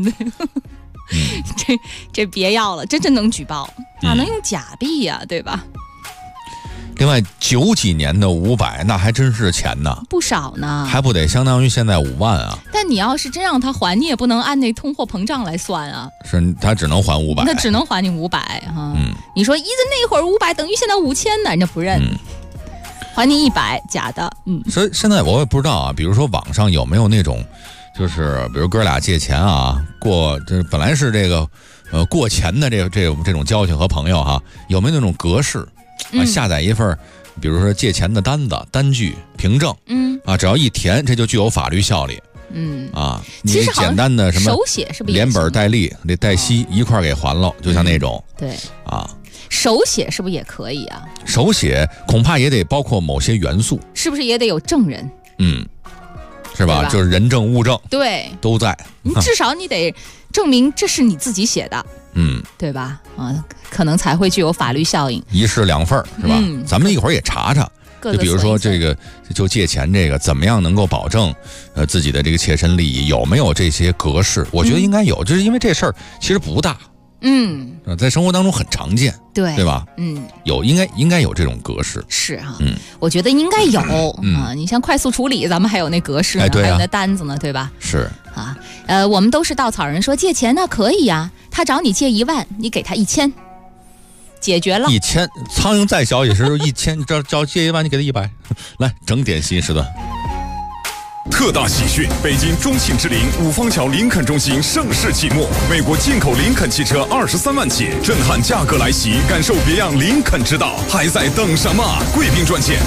这别要了，这真能举报，哪能用假币呀，对吧？ 另外90几年的500，那还真是钱呢， 不少呢， 还不得相当于现在5万啊？ 但你要是真让他还，你也不能按那通货膨胀来算啊。 是他只能还500， 那只能还你500哈。你说那会儿500等于现在5000呢，人家不认。还你100，假的。 所以现在我也不知道啊，比如说网上有没有那种，就是比如哥俩借钱啊，这本来是这个过钱的这种交情和朋友哈，有没有那种格式？下载一份，比如说借钱的单子、单据、凭证，只要一填，这就具有法律效力。你简单的什么手写是不是连本带利、带息一块给还了，就像那种。 对手写是不是也可以啊？ 手写恐怕也得包括某些元素， 是不是也得有证人？ 是吧？就是人证物证， 对， 都在。 你至少你得证明这是你自己写的，对吧？可能才会具有法律效应。 一式两份是吧？咱们一会儿也查查，就比如说这个就借钱这个，怎么样能够保证自己的这个切身利益？有没有这些格式？我觉得应该有，就是因为这事儿其实不大。在生活当中很常见，对吧？有应该有这种格式， 是哈。我觉得应该有你像快速处理，咱们还有那格式呢，还有那单子呢，对吧？ 是啊，我们都是稻草人，说借钱那可以呀，他找你借1万，你给他1000，解决了。 1000，苍蝇再小也是1000，找借1万，你给他100。来，整点新时段。 特大喜讯！北京中信之林五方桥林肯中心盛世启幕，美国进口林肯汽车23万起，震撼价格来袭，感受别样林肯之道，还在等什么？贵宾专线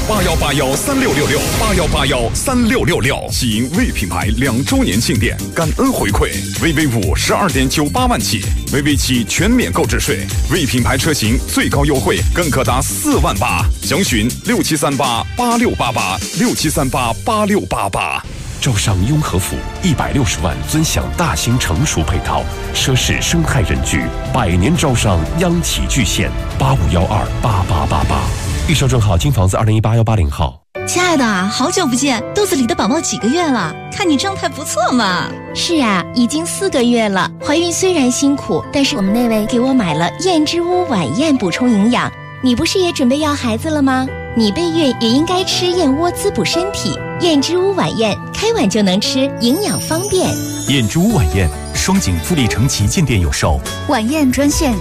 81813666，81813666，喜迎魏品牌2周年庆典，感恩回馈。VV5 12.98万起，VV7全免购置税，魏品牌车型最高优惠更可达4万8，详询67388688，67388688。 招商雍和府160万尊享大型成熟配套，奢侈生态人居，100年招商央企巨献，85128888。预售证号金房子2018-180号。 亲爱的，好久不见，肚子里的宝宝几个月了？看你状态不错嘛。 是啊，已经4个月了。怀孕虽然辛苦，但是我们那位给我买了燕之屋晚宴补充营养。你不是也准备要孩子了吗？你备孕也应该吃燕窝滋补身体。燕之屋晚宴，开碗就能吃，营养方便。 燕之屋晚宴，双井富力城旗舰店有售。 晚宴专线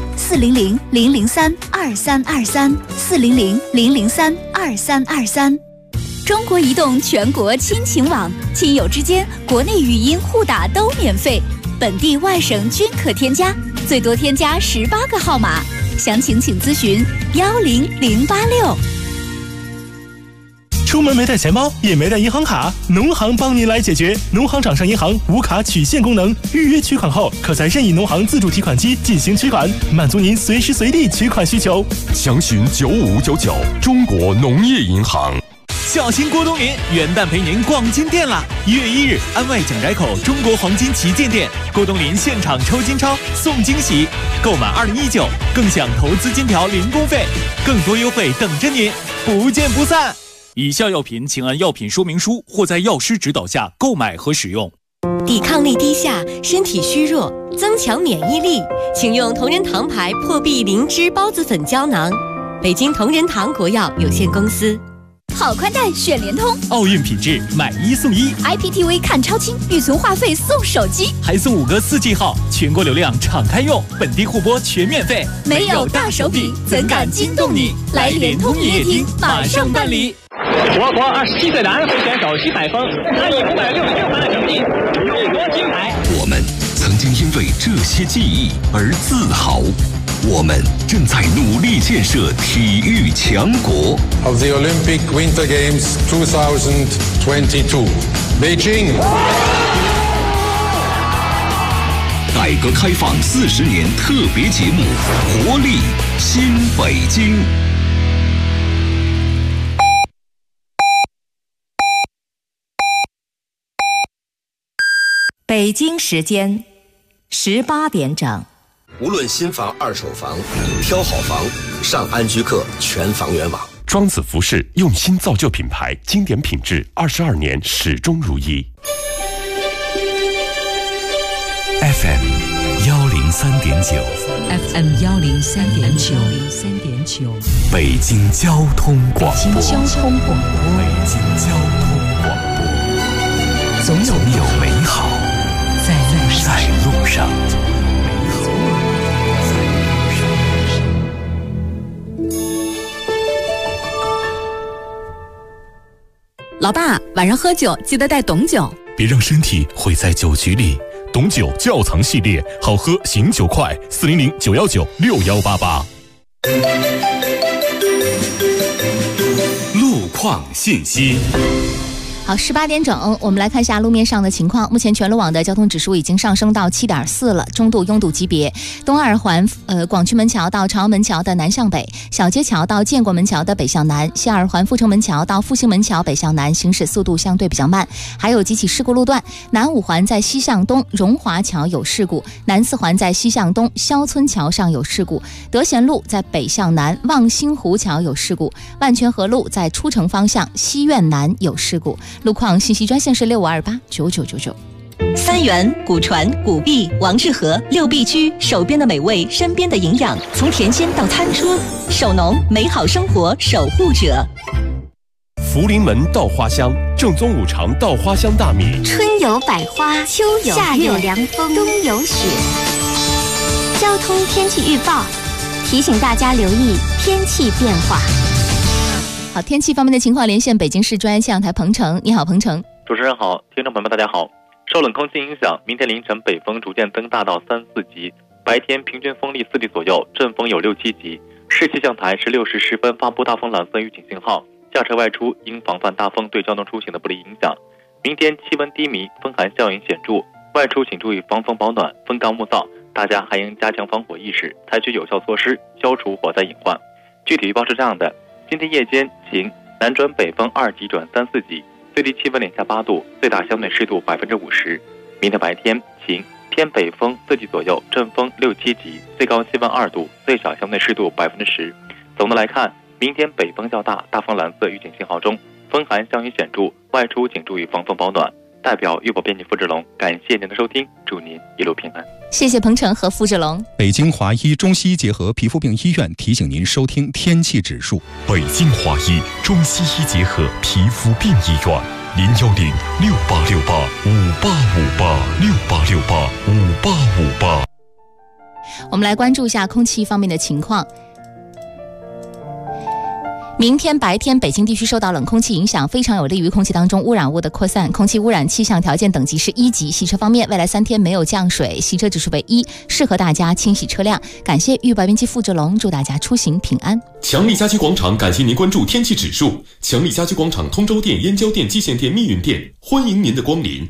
400-003-2323，400-003-2323。中国移动全国亲情网，亲友之间国内语音互打都免费，本地外省均可添加，最多添加18个号码。详情请咨询10086。 出门没带钱包，也没带银行卡，农行帮您来解决。农行掌上银行无卡取现功能，预约取款后，可在任意农行自助提款机进行取款，满足您随时随地取款需求。 详询9599，中国农业银行。 小型郭冬临元旦陪您逛金店啦！1月1日，安外蒋宅口中国黄金旗舰店，郭冬临现场抽金钞送惊喜，购满2019更享投资金条零工费，更多优惠等着您，不见不散。 以下药品请按药品说明书或在药师指导下购买和使用。 抵抗力低下，身体虚弱，增强免疫力，请用同仁堂牌破壁灵芝孢子粉胶囊。北京同仁堂国药有限公司。 好宽带选联通， 奥运品质买1送1 ，IPTV 看超清，预存话费送手机， 还送5个4G 号，全国流量敞开用，本地互播全免费。 没有大手笔，怎敢惊动你？来联通营业厅马上办理。 我国27岁男会选手徐海峰，他以566分的成绩勇夺金牌。 我们曾经因为这些记忆而自豪。我们正在努力建设体育强国。 Of the Olympic Winter Games 2022, Beijing. 改革开放40年特别节目，活力新北京。 北京时间18点整。 无论新房、二手房，挑好房，上安居客全房源网。 庄子服饰用心造就品牌，经典品质，22年始终如一。 FM FM 103.9，北京交通广播，北京交通广播，总有美好在路上。 老爸，晚上喝酒记得带董酒， 别让身体毁在酒局里。董酒窖藏系列，好喝醒酒快，400-919-6188。 路况信息。 好，18点整，我们来看一下路面上的情况。目前全路网的交通指数已经上升到7.4了，中度拥堵级别。东二环广渠门桥到朝阳门桥的南向北，小街桥到建国门桥的北向南，西二环阜成门桥到复兴门桥北向南，行驶速度相对比较慢。还有几起事故路段：南五环在西向东荣华桥有事故，南四环在西向东肖村桥上有事故，德贤路在北向南望星湖桥有事故，万泉河路在出城方向西苑南有事故。路况信息专线是65289999。 三元、古传、古币、王致和六必居，手边的美味，身边的营养，从甜鲜到餐桌，手农美好生活守护者。 福临门稻花香，正宗五常稻花香大米。 春有百花，秋有夏有凉风，冬有雪。交通天气预报提醒大家留意天气变化。 好，天气方面的情况，连线北京市中央气象台彭程。你好，彭程。 主持人好，听众朋友们大家好。受冷空气影响，明天凌晨北风逐渐增大到3、4级，白天平均风力4级左右，阵风有6、7级。市气象台16时10分发布大风蓝色预警信号，驾车外出应防范大风对交通出行的不利影响。明天气温低迷，风寒效应显著，外出请注意防风保暖，风干物燥。大家还应加强防火意识，采取有效措施消除火灾隐患。具体预报是这样的：今天夜间晴，南转北风2级转3、4级，最低气温零下8度，最大相对湿度50%。明天白天晴，偏北风4级左右，阵风6、7级，最高气温2度，最小相对湿度10%。总的来看，明天北风较大，大风蓝色预警信号中，风寒效应显著，外出请注意防风保暖。代表预报编辑付志龙，感谢您的收听，祝您一路平安。 谢谢彭程和付志龙。 北京华医中西医结合皮肤病医院提醒您收听天气指数。 北京华医中西医结合皮肤病医院，010-6868-5858，6868-5858。 我们来关注一下空气方面的情况。明天白天，北京地区受到冷空气影响，非常有利于空气当中污染物的扩散，空气污染气象条件等级是1级。洗车方面，未来3天没有降水，洗车指数为1，适合大家清洗车辆。感谢预报编辑付志龙，祝大家出行平安。 强力家居广场感谢您关注天气指数。强力家居广场通州店、燕郊店、蓟县店、密云店，欢迎您的光临。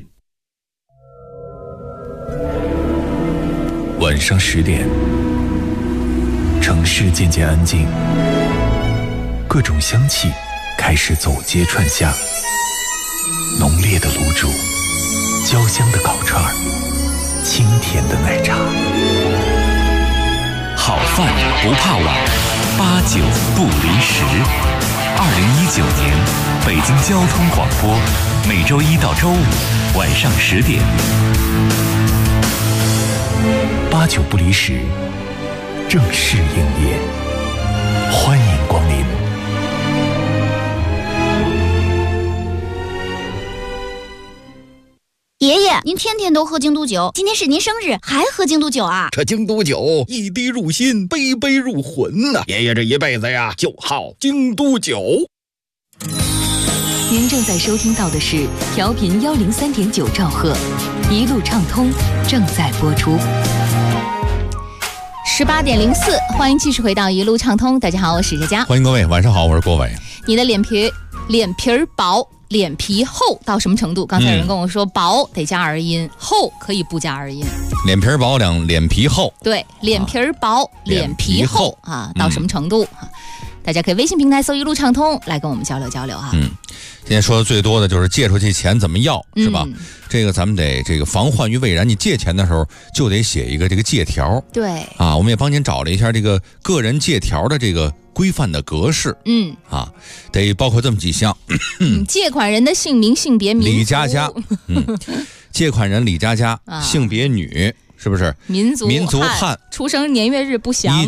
晚上10点，城市渐渐安静，各种香气开始走街串巷，浓烈的卤煮，焦香的烤串，清甜的奶茶。好饭不怕晚，8、9不离10。2019年，北京交通广播，每周1到周5晚上10点，8、9不离10，正式营业，欢迎光临。 爷爷，您天天都喝京都酒，今天是您生日，还喝京都酒啊？ 这京都酒一滴入心，杯杯入魂呐！爷爷这一辈子呀，就好京都酒。 您正在收听到的是调频103.9兆赫，一路畅通正在播出。 18点04，欢迎继续回到一路畅通。大家好，我是佳佳。 欢迎各位，晚上好，我是郭伟。 你的脸皮薄，脸皮厚到什么程度？刚才有人跟我说，薄得加儿音，厚可以不加儿音。 脸皮薄，脸皮厚。 对，脸皮薄，脸皮厚啊，到什么程度？大家可以微信平台搜一路畅通来跟我们交流交流哈。 现在说的最多的就是借出去钱怎么要，是吧？这个咱们得这个防患于未然。你借钱的时候就得写一个这个借条。 对啊，我们也帮您找了一下这个个人借条的这个规范的格式。得包括这么几项。 借款人的姓名、性别、名李佳佳。借款人李佳佳，性别女。 是不是？ 民族汉， 出生年月日不详。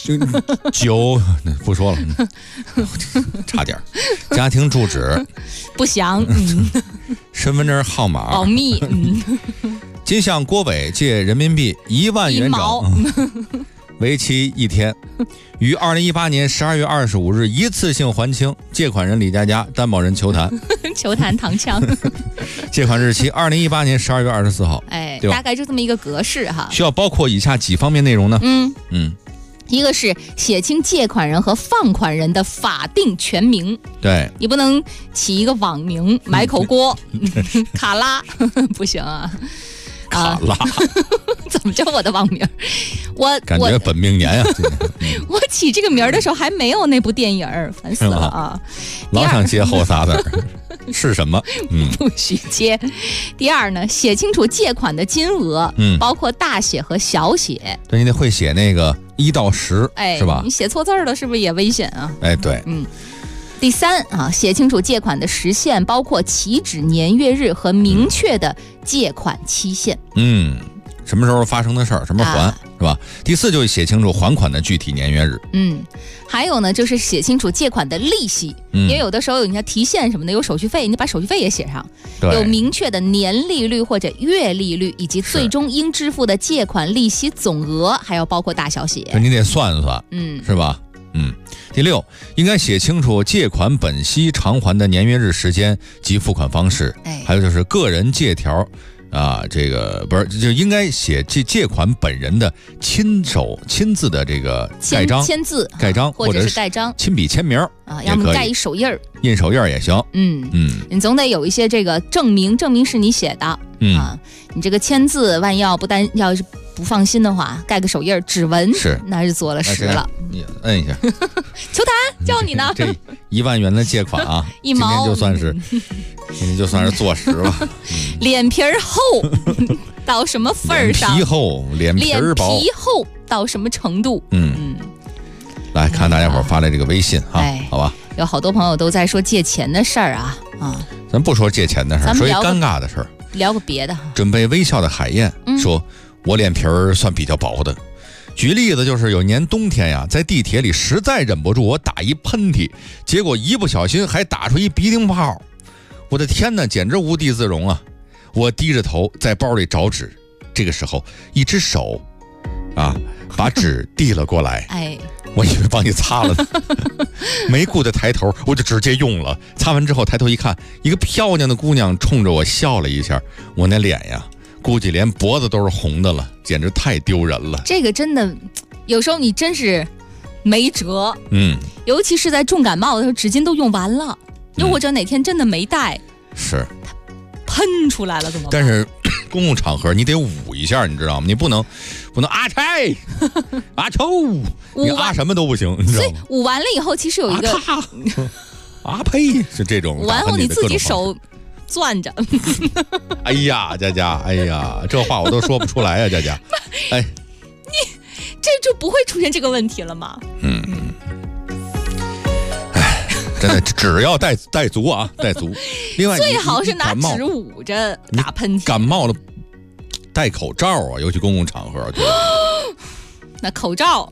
1999不说了，差点。家庭住址不详， 身份证号码保密。 今向郭伟借人民币1万元整，为期1天，于2018年12月25日一次性还清。借款人李佳佳，担保人裘谭。 裘谭唐枪。 借款日期2018年12月24号。 哎， 对吧？ 大概就这么一个格式哈。 需要包括以下几方面内容呢？ 一个是写清借款人和放款人的法定全名， 对， 你不能起一个网名买口锅卡拉不行啊。 卡拉， 怎么叫我的网名？我感觉本命年呀。 我起这个名儿的时候还没有那部电影，烦死了啊！ 老想接后仨字是什么？ 不许接。第二呢，写清楚借款的金额，包括大写和小写。 对，你得会写那个1到10，是吧？ 你写错字了，是不是也危险啊？ 哎，对， 第三啊，写清楚借款的时限，包括起止年月日和明确的借款期限。 什么时候发生的事儿，什么时候还，是吧？第四就是写清楚还款的具体年月日。 还有呢，就是写清楚借款的利息，因为有的时候你像提现什么的有手续费，你把手续费也写上，有明确的年利率或者月利率，以及最终应支付的借款利息总额，还要包括大小写。 你得算算，是吧？第六，应该写清楚借款本息偿还的年月日时间及付款方式。还有就是个人借条啊，这个不是就应该写借款本人的亲自的这个盖章、 签字、 盖章或者是盖章、 亲笔签名啊，要么盖一手印儿、 印手印也行。 你总得有一些这个证明是你写的啊。你这个签字，万一要是不放心的话，盖个手印指纹是， 那是做了实了。 你摁一下。 裘谭叫你呢。 这1万元的借款啊， 一毛， 今天就算是坐实了。 脸皮厚到什么份儿上？ 脸皮厚，脸皮薄。 脸皮厚到什么程度？ 来看大家伙发来这个微信哈，好吧？ 有好多朋友都在说借钱的事儿啊。 咱不说借钱的事儿，说一尴尬的事儿。 聊个别的。 准备微笑的海燕说：“我脸皮算比较薄的。举例子就是有年冬天呀，在地铁里实在忍不住，我打一喷嚏，结果一不小心还打出一鼻涕泡。我的天哪，简直无地自容啊！我低着头在包里找纸，这个时候一只手把纸递了过来。我以为帮你擦了呢，没顾得抬头，我就直接用了。擦完之后抬头一看，一个漂亮的姑娘冲着我笑了一下，我那脸呀，估计连脖子都是红的了，简直太丢人了。 这个真的，有时候你真是没辙。尤其是在重感冒的时候，纸巾都用完了，又或者哪天真的没带， 是喷出来了怎么办？ 但是公共场合你得捂一下，你知道吗？你不能啊拆啊抽，你啊什么都不行，你知道吗？ 所以捂完了以后，其实有一个呸，是这种。 捂完后你自己手攥着。 哎呀，佳佳，哎呀，这话我都说不出来呀，佳佳。哎， 你这就不会出现这个问题了吗？ 真的，只要带足啊，带足。另外， 最好是拿纸捂着打喷嚏。 感冒了，戴口罩啊，尤其公共场合。对， 那口罩，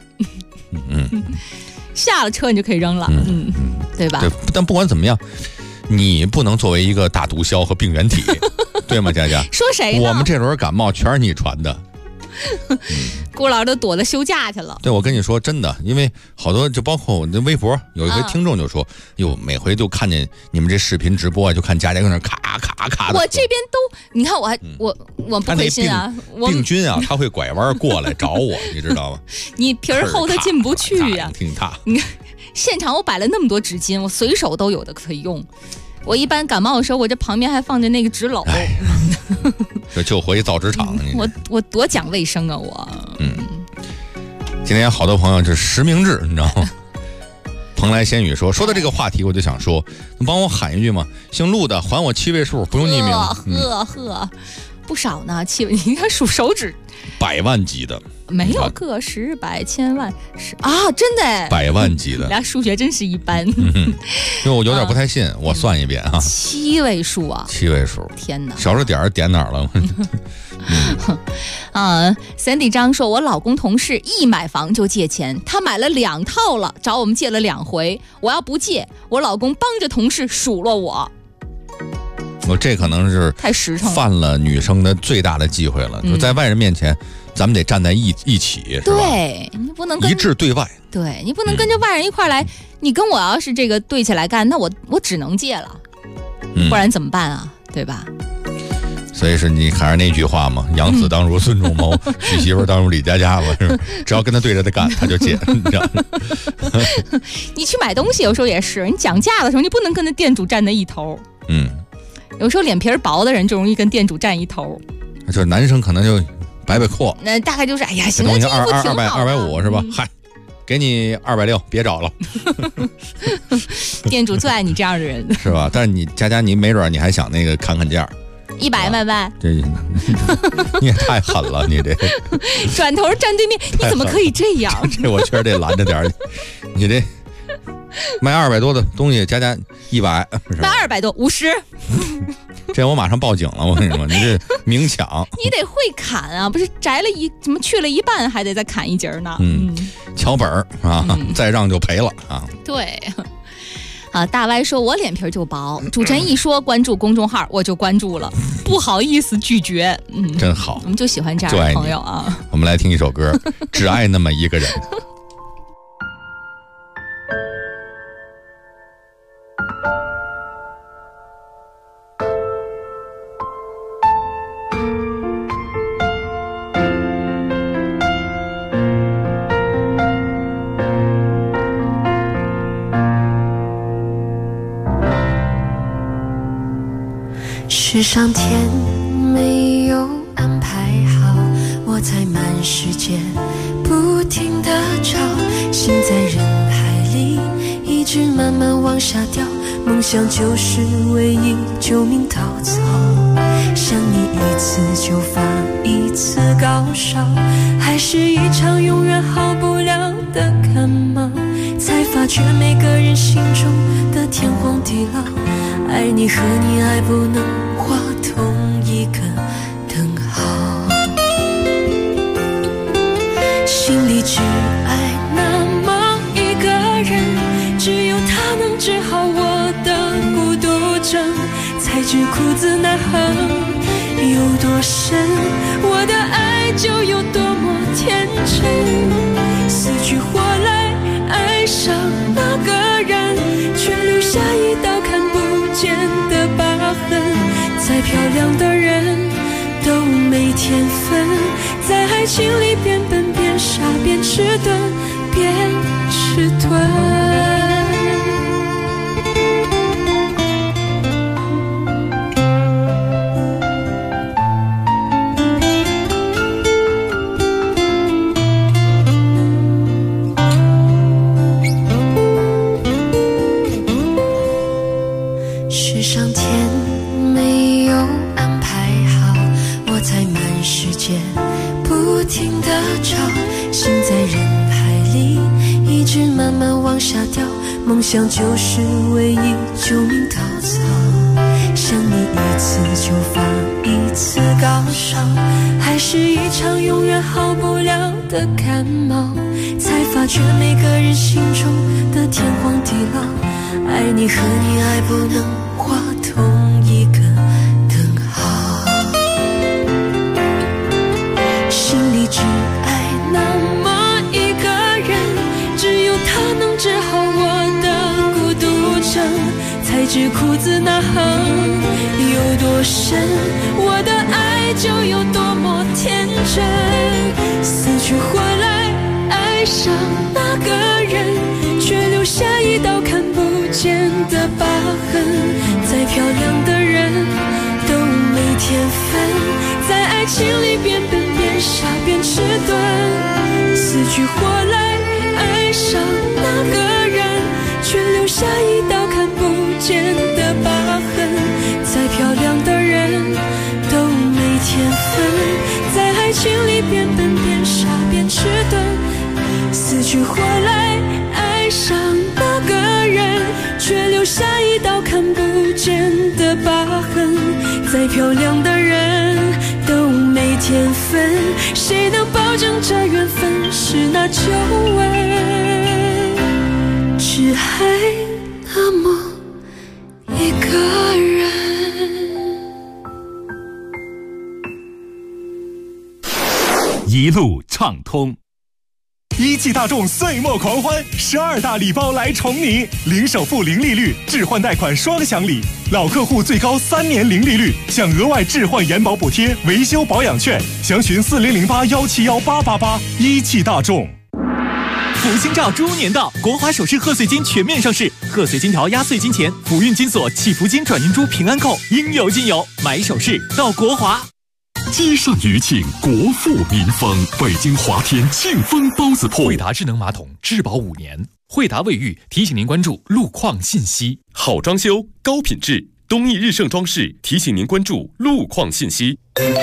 下了车你就可以扔了，对吧？ 对，但不管怎么样，你不能作为一个大毒枭和病原体，对吗，佳佳？ 说谁呢？ 我们这轮感冒全是你传的。 顾老师都躲着休假去了。 对，我跟你说真的，因为好多就包括我的微博，有一回听众就说：“哟，每回就看见你们这视频直播，就看佳佳搁那咔咔咔的。” 我这边都，你看我不灰心啊， 病菌啊，他会拐弯过来找我，你知道吗？ 你皮儿厚，他进不去呀。 挺大。 你看现场我摆了那么多纸巾，我随手都有的可以用。我一般感冒的时候，我这旁边还放着那个纸篓。 这就回造纸厂。 我多讲卫生啊我。 今天好多朋友就是实名制，你知道吗？蓬莱仙语说到这个话题，我就想说，能帮我喊一句吗？姓陆的还我7位数，不用匿名。 呵，不少呢，7位，你看数手指 ，100万级的。 没有个10、100、千万啊，真的 100万级的， 俩数学真是一般。 因为我有点不太信，我算一遍啊。 7位数啊！ 7位数， 天哪！ 少着点哪儿了？ Sandy 张说，我老公同事一买房就借钱，他买了2套了，找我们借了2回。我要不借，我老公帮着同事数落我。 这可能是太实诚了， 犯了女生的最大的忌讳了。就在外人面前，咱们得站在一起，是吧？ 对，你不能跟一致对外。 对，你不能跟着外人一块来。你跟我要是这个对起来干，那我只能借了，不然怎么办啊？对吧？ 所以是你还是那句话嘛，养子当如孙仲谋，娶媳妇当如李佳佳嘛，是吧？只要跟他对着他干，他就借。 你去买东西有时候也是，你讲价的时候你不能跟着店主站在一头。有时候脸皮薄的人就容易跟店主站一头。 就是男生可能就摆阔， 那大概就是哎呀，行了，这衣服挺好的 ，250是吧？嗨，给你260，别找了。 店主最爱你这样的人， 是吧？但是你佳佳，你没准你还想那个砍价。 100卖卖， 这你也太狠了，你这转头站对面，你怎么可以这样？ 这我确实得拦着点，你这卖200多的东西，佳佳100， 卖200多50， 这我马上报警了，我跟你说，你这明抢， 你得会砍啊，不是摘了怎么去了一半还得再砍一截呢？ 瞧本儿啊，再让就赔了啊。 对。大歪说，我脸皮就薄，主持人一说关注公众号，我就关注了，不好意思拒绝。 真好， 我们就喜欢这样的朋友啊。 我们来听一首歌，只爱那么一个人。 是上天没有安排好，我才满世界不停地找，心在人海里一直慢慢往下掉，梦想就是唯一救命稻草，想你一次就发一次高烧，还是一场永远好不了的感冒，才发觉每个人心中的天荒地老，爱你和你爱不能画同一个等号，心里只爱那么一个人，只有他能治好我的孤独症，才知苦字难衡有多深，我的爱就有多么天真，死去活来爱上那个人，却留下一道看不见的疤痕，再漂亮的人都没天分，在爱情里边笨边傻边迟钝边迟钝。梦想就是唯一救命稻草，想你一次就发一次高烧，还是一场永远好不了的感冒，才发觉每个人心中的天荒地老，爱你和你爱不能画同一个等号，心里只爱那么一个人，只有他能治好我才知苦字那横有多深，我的爱就有多么天真，死去活来爱上那个人，却留下一道看不见的疤痕，再漂亮的人都没天分，在爱情里边笨边傻边迟钝，死去活来爱上那个人，却留下一道看不见的疤痕，再漂亮的人都没天分，在爱情里边笨边傻边迟钝，死去活来爱上那个人，却留下一道看不见的疤痕，再漂亮的人都没天分，谁能保证这缘分是那久违？只爱那么一个人。 一路畅通。一汽大众岁末狂欢，12大礼包来宠你，零首付零利率，置换贷款双享礼，老客户最高3年零利率，享额外置换延保补贴、维修保养券，详询4008171888。一汽大众。 福星照猪年到，国华首饰贺岁金全面上市，贺岁金条压岁金钱、福运金锁、祈福金转运珠、平安扣应有尽有，买首饰到国华。 积善余庆，国富民丰。北京华天庆丰包子铺， 惠达智能马桶质保5年。惠达卫浴提醒您关注路况信息。 好装修，高品质，东义日盛装饰提醒您关注路况信息。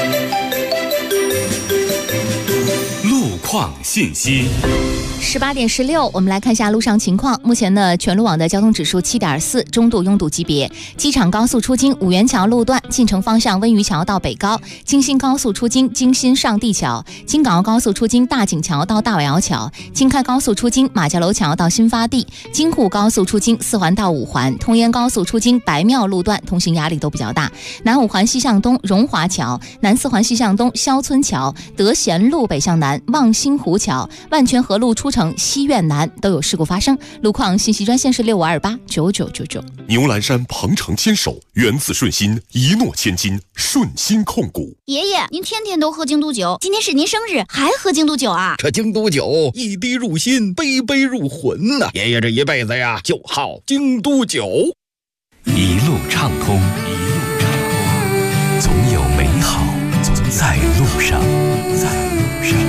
路况信息。 18点16，我们来看一下路上情况。目前呢，全路网的交通指数7.4，中度拥堵级别。机场高速出京五元桥路段，进城方向温榆桥到北高；京新高速出京京新上地桥；京港澳高速出京大井桥到大尾窑桥；京开高速出京马家楼桥到新发地；京沪高速出京4环到5环；通燕高速出京白庙路段通行压力都比较大。南5环西向东荣华桥、南4环西向东肖村桥、德贤路北向南望星湖桥、万泉河路出城西苑南都有事故发生。路况信息专线是65289999。 牛栏山鹏程牵手，原子顺心，一诺千金，顺心控股。 爷爷，您天天都喝京都酒，今天是您生日，还喝京都酒啊？ 这京都酒一滴入心，杯杯入魂呐！爷爷这一辈子呀，就好京都酒。 一路畅通，一路畅通，总有美好在路上，在路上。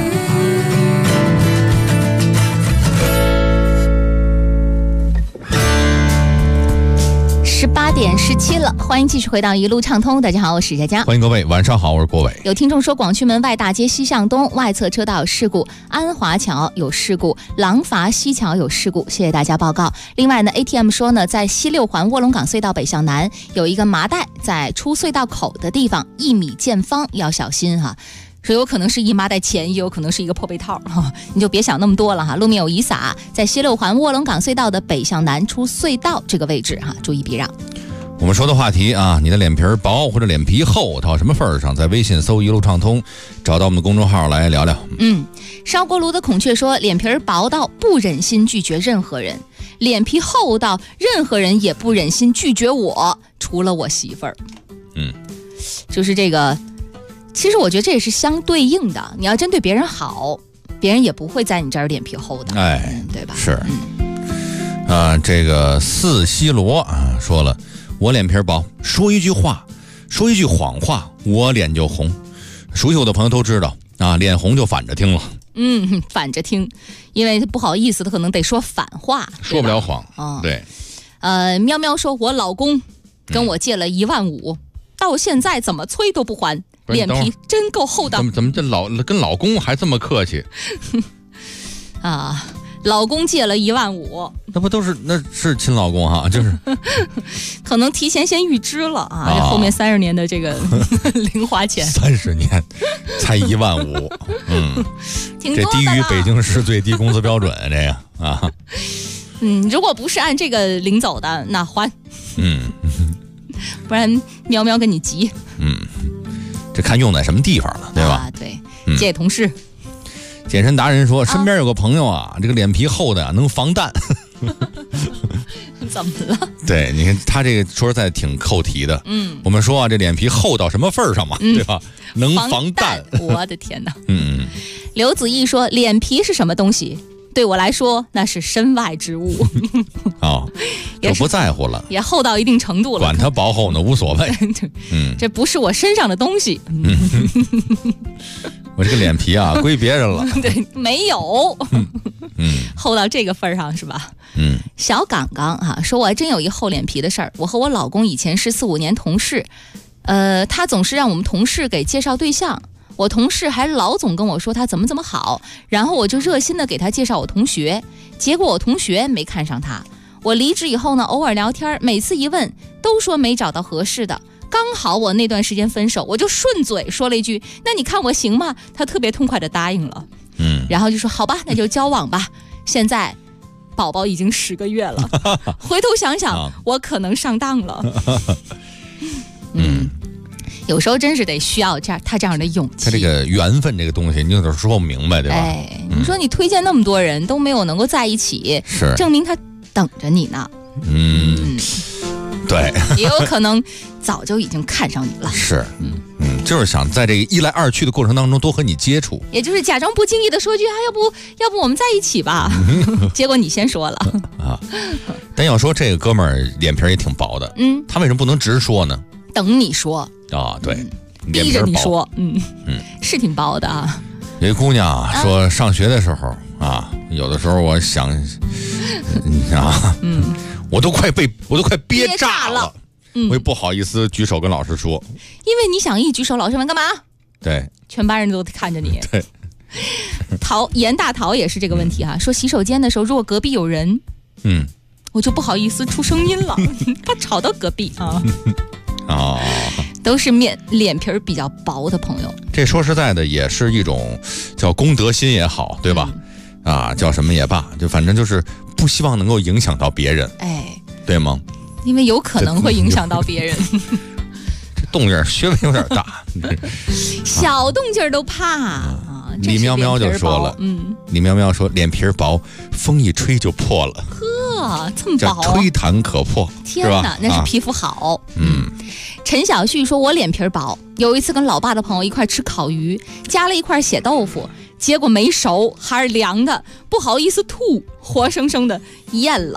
18点17了，欢迎继续回到一路畅通。大家好，我是佳佳， 欢迎各位，晚上好，我是郭伟。 有听众说，广渠门外大街西向东外侧车道有事故，安华桥有事故，廊坊西桥有事故，谢谢大家报告。另外呢 ，ATM 说呢，在西6环卧龙岗隧道北向南有一个麻袋在出隧道口的地方1米见方，要小心哈。说有可能是一麻袋钱，也有可能是一个破被套，你就别想那么多了哈。路面有雨洒，在西6环卧龙岗隧道的北向南出隧道这个位置哈，注意避让。 我们说的话题啊，你的脸皮薄或者脸皮厚到什么份儿上，在微信搜一路畅通，找到我们的公众号来聊聊。 烧锅炉的孔雀说，脸皮薄到不忍心拒绝任何人，脸皮厚到任何人也不忍心拒绝我，除了我媳妇儿。就是这个，其实我觉得这也是相对应的，你要真对别人好，别人也不会在你这儿脸皮厚的，对吧？ 是。这个四西罗啊说了，我脸皮薄，说一句话，说一句谎话，我脸就红。熟悉我的朋友都知道啊，脸红就反着听了。 反着听，因为不好意思，他可能得说反话， 说不了谎。对。 喵喵说，我老公跟我借了15000，到现在怎么催都不还，脸皮真够厚的。 怎么这跟老公还这么客气？ 啊。老公借了15000， 那是亲老公哈，就是可能提前先预支了啊，这后面30年的这个零花钱 ，30年才15000， 挺多的， 这低于北京市最低工资标准，这个啊， 如果不是按这个领走的，那还，不然喵喵跟你急， 这看用在什么地方了，对吧？ 对，借同事。 健身达人说，身边有个朋友啊，这个脸皮厚的能防弹。 怎么了？ 对，你看他这个说实在挺扣题的。我们说啊，这脸皮厚到什么份儿上嘛，对吧？能防弹。 我的天哪！刘子毅说，脸皮是什么东西？对我来说，那是身外之物。 就不在乎了， 也厚到一定程度了， 管它薄厚呢无所谓。 这不是我身上的东西。 我这个脸皮啊，归别人了。 对，没有。厚到这个份上是吧？小岗岗啊，说我还真有一厚脸皮的事儿。我和我老公以前是4、5年同事，他总是让我们同事给介绍对象。我同事还老总跟我说他怎么好，然后我就热心的给他介绍我同学，结果我同学没看上他。我离职以后呢，偶尔聊天，每次一问都说没找到合适的， 刚好我那段时间分手，我就顺嘴说了一句，那你看我行吗？他特别痛快的答应了，然后就说好吧，那就交往吧。现在宝宝已经10个月了，回头想想，我可能上当了。有时候真是得需要他这样的勇气。 他这个缘分这个东西，你有点说不明白，对吧？ 你说你推荐那么多人都没有能够在一起， 是证明他等着你呢。 对， 也有可能早就已经看上你了。 是，就是想在这个一来二去的过程当中多和你接触， 也就是假装不经意的说句要不我们在一起吧，结果你先说了啊。但要说这个哥们儿脸皮也挺薄的，他为什么不能直说呢？ 等你说啊，对， 逼着你说，是挺薄的啊。 有一姑娘说，上学的时候啊，有的时候我想，我都快憋炸了，我也不好意思举手跟老师说， 因为你想一举手，老师问干嘛？ 对， 全班人都看着你。 对， 严大桃也是这个问题哈，说洗手间的时候，如果隔壁有人，我就不好意思出声音了，怕吵到隔壁啊。都是脸皮比较薄的朋友。 这说实在的，也是一种叫公德心也好，对吧？叫什么也罢，就反正就是不希望能够影响到别人，对吗？ 因为有可能会影响到别人。 这动静学问有点大， 小动静都怕李喵喵就说了，李喵喵说脸皮薄，风一吹就破了。 这么薄， 叫吹弹可破。 天哪，那是皮肤好。陈小旭说，我脸皮薄，有一次跟老爸的朋友一块吃烤鱼，加了一块血豆腐，结果没熟，还是凉的，不好意思吐，活生生的咽了。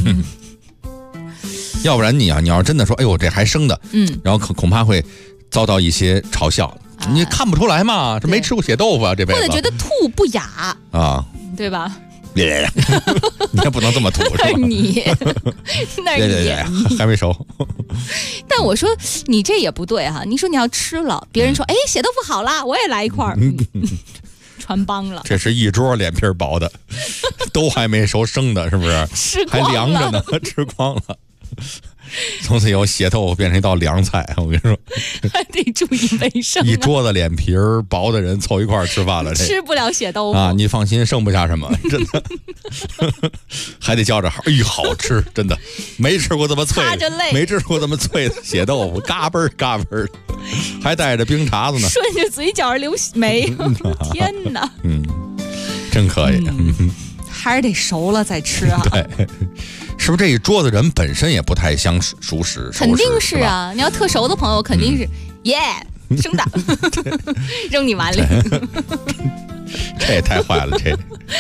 要不然你要是真的说，哎呦这还生的，然后恐怕会遭到一些嘲笑。你看不出来嘛，这没吃过血豆腐啊，这辈子。 或者觉得吐不雅啊，对吧？ 你也不能这么吐，是吧？ 你那你还没熟。 但我说你这也不对哈，你说你要吃了，别人说哎血豆腐好啦，我也来一块儿，穿帮了。 这是一桌脸皮薄的，都还没熟生的，是不是？ 吃光了， 还凉着呢，吃光了。从此以后血豆腐变成一道凉菜，我跟你说， 还得注意卫生。 一桌子脸皮薄的人凑一块吃饭了， 吃不了血豆腐啊！你放心，剩不下什么，真的，还得叫着好吃，真的，没吃过这么脆，没吃过这么脆的血豆腐，嘎嘣嘎嘣，还带着冰碴子呢， 顺着嘴角流眉，天哪， 真可以， 还是得熟了再吃啊。 对。是不是这一桌子人本身也不太相熟识？ 肯定是啊！你要特熟的朋友，肯定是生的，扔你碗里。 这也太坏了，这。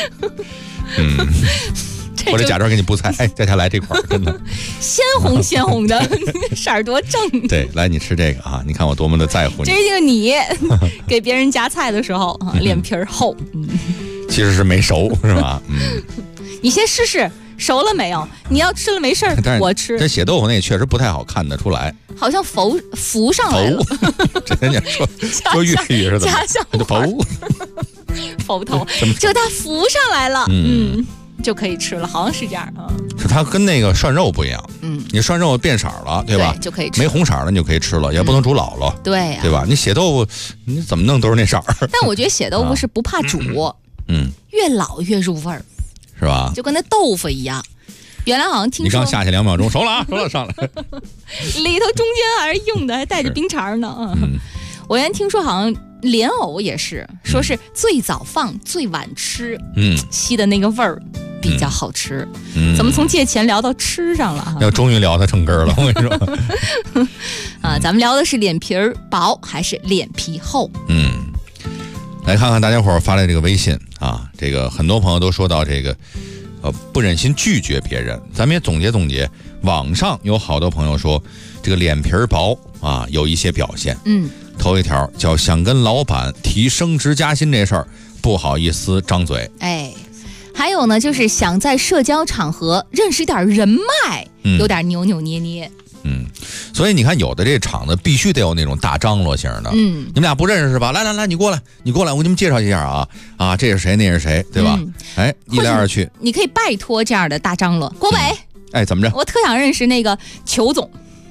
我得假装给你布菜，再下来这块真的鲜红的，色儿多正。 对，来你吃这个啊！你看我多么的在乎你。 这个你给别人夹菜的时候脸皮厚， 其实是没熟，是吧？ 你先试试。熟了没有？你要吃了没事我吃。 这血豆腐那确实不太好看得出来， 好像浮上来了。 这人家说粤语是怎么？ 家乡浮头，就它浮上来了，就可以吃了，好像是这样啊。 是它跟那个涮肉不一样，你涮肉变色了，对吧？ 就可以吃， 没红色的你就可以吃了，也不能煮老了， 对对吧？你血豆腐你怎么弄都是那色儿。 但我觉得血豆腐是不怕煮，越老越入味儿。 是吧？ 就跟那豆腐一样，原来好像听说你刚下去2秒钟熟了啊，熟了上来， 里头中间还是硬的，还带着冰碴呢。我原来听说好像莲藕也是，说是最早放最晚吃，吸的那个味儿比较好吃。怎么从借钱聊到吃上了？ 要终于聊到正根了，我跟你说。 咱们聊的是脸皮薄还是脸皮厚？ 来看看大家伙发来这个微信啊，这个很多朋友都说到这个，不忍心拒绝别人。咱们也总结总结，网上有好多朋友说，这个脸皮薄啊，有一些表现。头一条叫想跟老板提升职加薪这事儿，不好意思张嘴。 还有呢，就是想在社交场合认识点人脉，有点扭扭捏捏。 所以你看，有的这场子必须得有那种大张罗型的。你们俩不认识是吧？来，你过来，我给你们介绍一下啊，这是谁，那是谁，对吧？一来二去， 你可以拜托这样的大张罗。国伟， 怎么着？ 我特想认识那个裘总。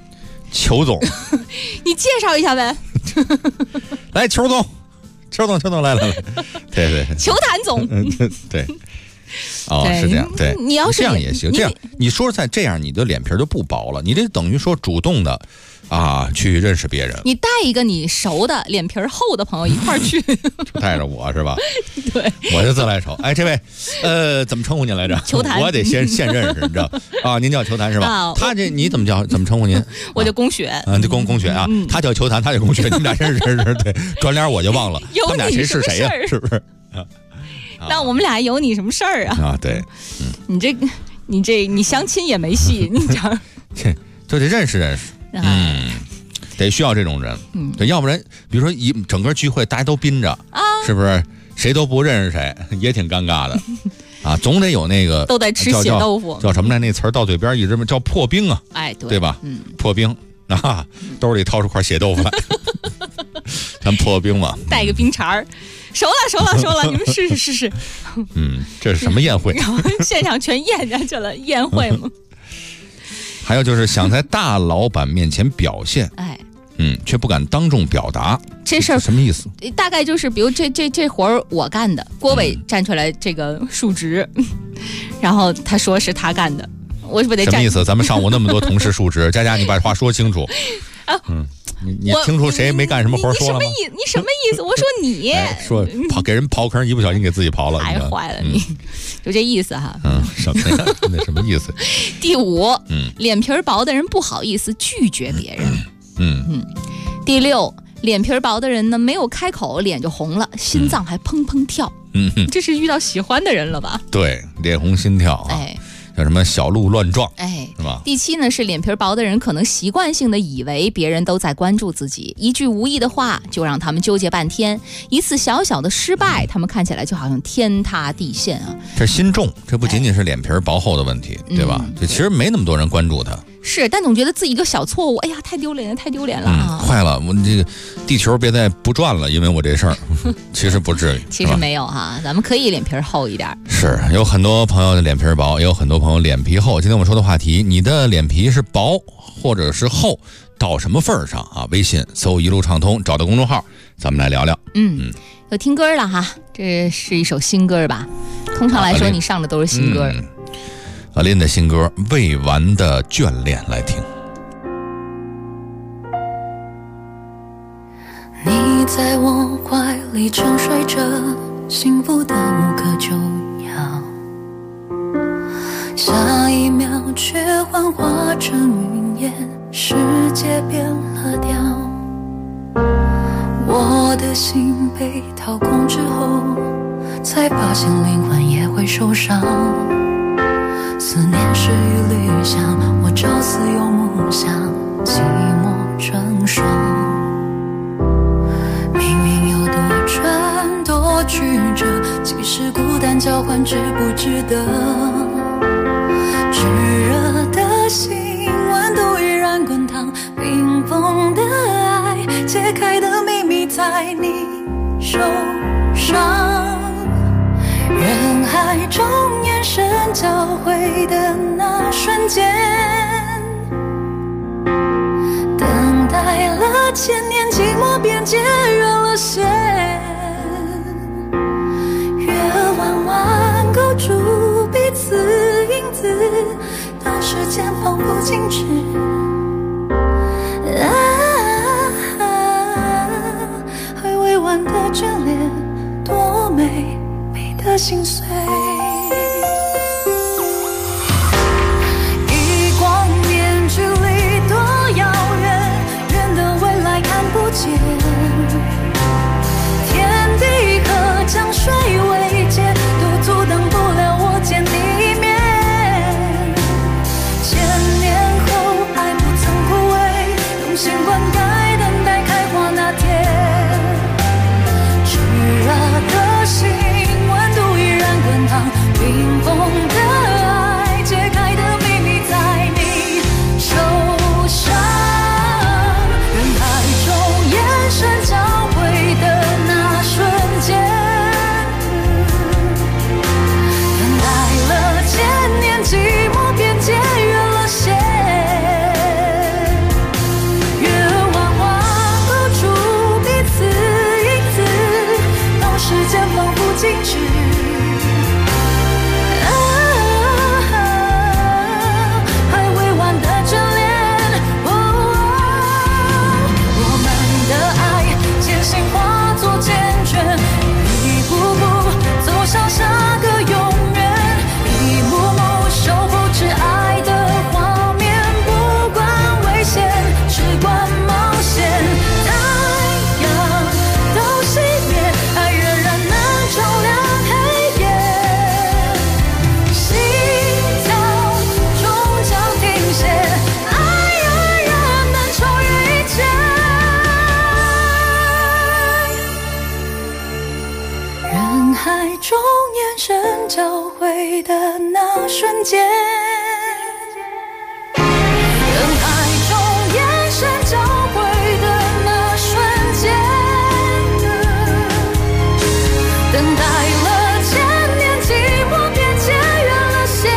裘总， 你介绍一下呗。 来，裘总来，对， 裘谭总， 对。哦，是这样，对， 你要是这样也行，这样你说在这样，你的脸皮就不薄了，你这等于说主动的去认识别人， 你带一个你熟的脸皮厚的朋友一块儿去， 带着我是吧？ 对， 我就自来熟。哎，这位，怎么称呼您来着？ 裘谭， 我得先认识，你知道啊？您叫裘谭是吧？他这你怎么称呼您？ 我叫龚雪， 这龚雪啊，他叫裘谭，他叫龚雪，你们俩认识，对，转脸我就忘了，他们俩谁是谁呀？是不是？ 那我们俩有你什么事儿啊？ 对， 你相亲也没戏，你这就得认识，得需要这种人，对，要不然比如说一整个聚会大家都憋着是不是？谁都不认识谁，也挺尴尬的总得有那个都得吃血豆腐， 叫什么来？那词儿到嘴边一直叫破冰啊， 哎， 对吧？破冰兜里掏出块血豆腐来，咱破冰嘛， 带个冰碴儿。熟了，你们试试。 这是什么宴会？ 现场全咽下去了，宴会吗？ 还有就是想在大老板面前表现，却不敢当众表达， 这事儿什么意思？ 大概就是比如这活儿我干的，郭伟站出来这个述职，然后他说是他干的，我是不是得站？ 什么意思？咱们上午那么多同事述职，佳，你把话说清楚。你听出谁没干什么活说了吗？ 你什么意思？我说你说给人刨坑，一不小心给自己刨了， 太坏了，你就这意思哈。 什么呀？那什么意思？ 第五，脸皮薄的人不好意思拒绝别人。第六，脸皮薄的人呢，没有开口脸就红了，心脏还砰砰跳。这是遇到喜欢的人了吧？ 对，脸红心跳叫什么小鹿乱撞，是吧？ 第七呢，是脸皮薄的人可能习惯性的以为别人都在关注自己，一句无意的话就让他们纠结半天，一次小小的失败，他们看起来就好像天塌地陷啊。 这心重，这不仅仅是脸皮薄厚的问题，对吧？这其实没那么多人关注他。 是，但总觉得自己一个小错误，哎呀，太丢脸了坏了，我这个地球别再不转了，因为我这事儿，其实不至于， 其实没有哈，咱们可以脸皮厚一点。 是有很多朋友的脸皮薄，也有很多朋友脸皮厚。今天我们说的话题，你的脸皮是薄或者是厚到什么份儿上啊？微信搜一路畅通，找到公众号，咱们来聊聊。 有听歌了哈，这是一首新歌吧？通常来说，你上的都是新歌。 阿林的新歌《未完的眷恋》来听。 你在我怀里沉睡着，幸福的无可救药，下一秒却幻化成云烟，世界变了调。我的心被掏空之后，才发现灵魂也会受伤。思念是一缕香，我朝思又暮想，寂寞成双。命运有多转多曲折，其实孤单交换值不值得？炙热的心，温度依然滚烫，冰封的爱，解开的秘密在你手上。人海中眼神交汇的那瞬间，等待了千年，寂寞便结热了线，月弯弯勾住彼此影子，到时间仿佛静止。还未完的眷恋，多美的心碎。一光年距离多遥远，远的未来看不见，天地和江水为界，都阻挡不了我见你面。千年后爱不曾枯萎，用心灌溉，等待开花那天。炙热的心，冰封的爱，解开的秘密在你手上。人海中眼中眼神交汇的那瞬间，等爱中眼神交汇的那瞬间，等待了千年，寂寞便渐远了些。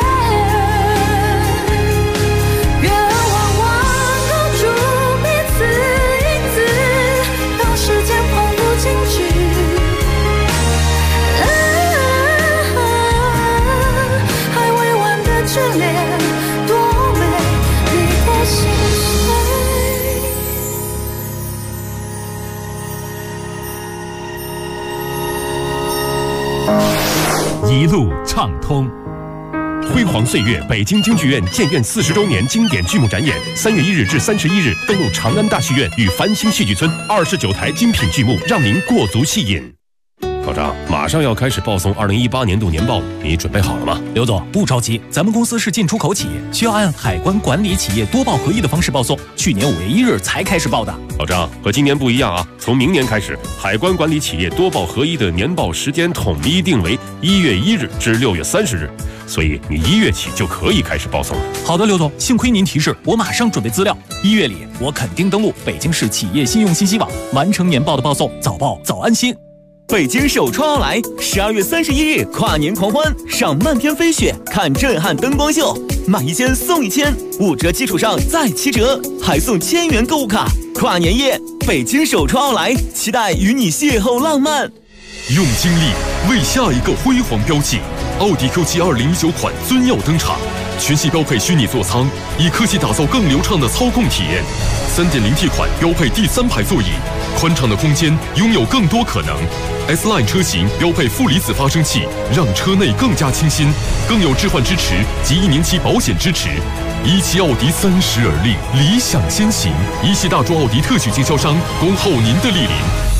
愿望忘了住彼此影子，让时间碰不进去。还未完的眷恋，多美丽的心碎。一路畅通。辉煌岁月北京京剧院建院40周年经典剧目展演，3月1日至31日登陆长安大戏院与繁星戏剧村，29台精品剧目，让您过足戏瘾。老张，马上要开始报送2018年度年报，你准备好了吗？ 刘总，不着急，咱们公司是进出口企业，需要按海关管理企业多报合一的方式报送。去年5月1日才开始报的。 老张，和今年不一样啊！从明年开始，海关管理企业多报合一的年报时间统一定为1月1日至6月30日，所以你1月起就可以开始报送了。 好的，刘总，幸亏您提示，我马上准备资料。1月里，我肯定登录北京市企业信用信息网，完成年报的报送，早报早安心。 北京首创奥莱，12月31日跨年狂欢，赏漫天飞雪，看震撼灯光秀，买1件送1000，5折基础上再7折，还送1000元购物卡。跨年夜，北京首创奥莱，期待与你邂逅浪漫。 用精力为下一个辉煌标记，奥迪 Q7 2019款尊耀登场，全系标配虚拟座舱，以科技打造更流畅的操控体验。3.0T 款标配第3排座椅，宽敞的空间拥有更多可能。S-Line 车型标配负离子发生器，让车内更加清新，更有置换支持及1年期保险支持。17奥迪30而立，理想先行。17大众奥迪特许经销商，恭候您的莅临。